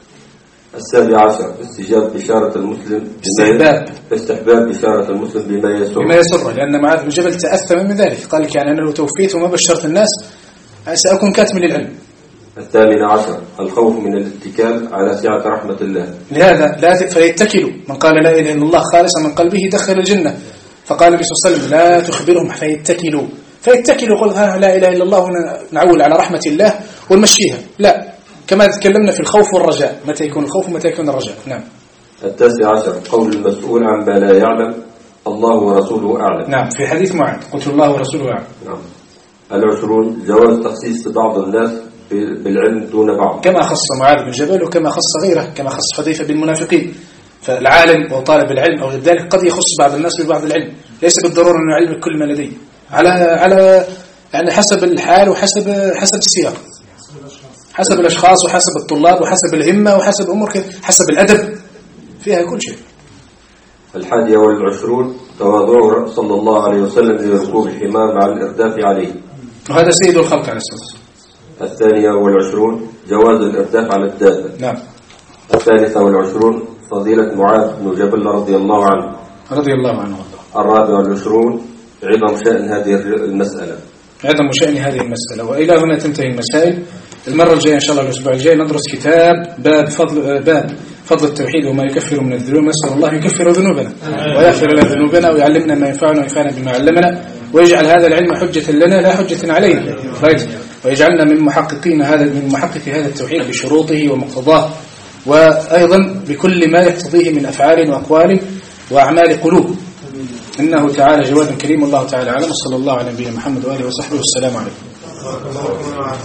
[SPEAKER 5] السابع عشر استجاب بشارة المسلم
[SPEAKER 2] استحباب
[SPEAKER 5] استحباب بشارة المسلم بما يسره
[SPEAKER 2] بما يسره لأن معاذ بن جبل تأثم من ذلك، قال لك يعني أنا لو توفيت وما بشرت الناس سأكون كاتم للعلم.
[SPEAKER 5] الثامن عشر الخوف من الاتكال على سعة رحمة الله.
[SPEAKER 2] لهذا لا فيتكلوا من قال لا إله إلا الله خالصا من قلبه دخل الجنة. فقال النبي صلى الله عليه وسلم لا تخبرهم فيتكلوا فيتكلوا قل ها لا إله إلا الله ونعول على رحمة الله ونمشيها. لا، كما تكلمنا في الخوف والرجاء، متى يكون الخوف ومتى يكون الرجاء. نعم.
[SPEAKER 5] التاسع عشر قول المسؤول عن ما لا يعلم الله ورسوله أعلم.
[SPEAKER 2] نعم، في حديث معاذ قلت الله ورسوله أعلم.
[SPEAKER 5] نعم. العشرون جواز تخصيص بعض الناس بالعلم دون بعض،
[SPEAKER 2] كما خص معاذ بن جبل وكما خص غيره، كما خص حذيفة بالمنافقين. فالعالم وطالب العلم أو ذلك قد يخص بعض الناس ببعض العلم، ليس بالضرورة أن العلم كل ما لديه، على على يعني حسب الحال وحسب حسب السياق، حسب الأشخاص وحسب الطلاب وحسب الهمة وحسب أمور كذا، حسب الأدب، فيها كل شيء.
[SPEAKER 5] الحادية والعشرون تواضعه صلى الله عليه وسلم لركوب الحمار مع الإرداف عليه،
[SPEAKER 2] وهذا سيد الخلق عليه الصلاة والسلام.
[SPEAKER 5] الثانية والعشرون جواز الإرداف على الدابة.
[SPEAKER 2] نعم.
[SPEAKER 5] الثالثة والعشرون فضيلة معاذ بن جبل رضي الله عنه
[SPEAKER 2] رضي الله عنه.
[SPEAKER 5] الرابع والعشرون عظم شأن هذه المسألة
[SPEAKER 2] عظم شأن هذه المسألة. وإلى هنا تنتهي المسائل. المرة الجاية إن شاء الله الأسبوع الجاي ندرس كتاب باب فضل باب فضل التوحيد وما يكفر من الذنوب. نسأل الله يكفر ذنوبنا ويغفر لنا ذنوبنا ويعلمنا ما ينفعنا وينفعنا بما علمنا، ويجعل هذا العلم حجة لنا لا حجة علينا، ويجعلنا من محققين هذا من محقق هذا التوحيد بشروطه ومقتضاه، وأيضا بكل ما يقتضيه من أفعال وأقوال وأعمال قلوب، إنه تعالى جواد كريم. الله تعالى أعلم. صلى الله على نبينا محمد وآله وصحبه والسلام عليكم.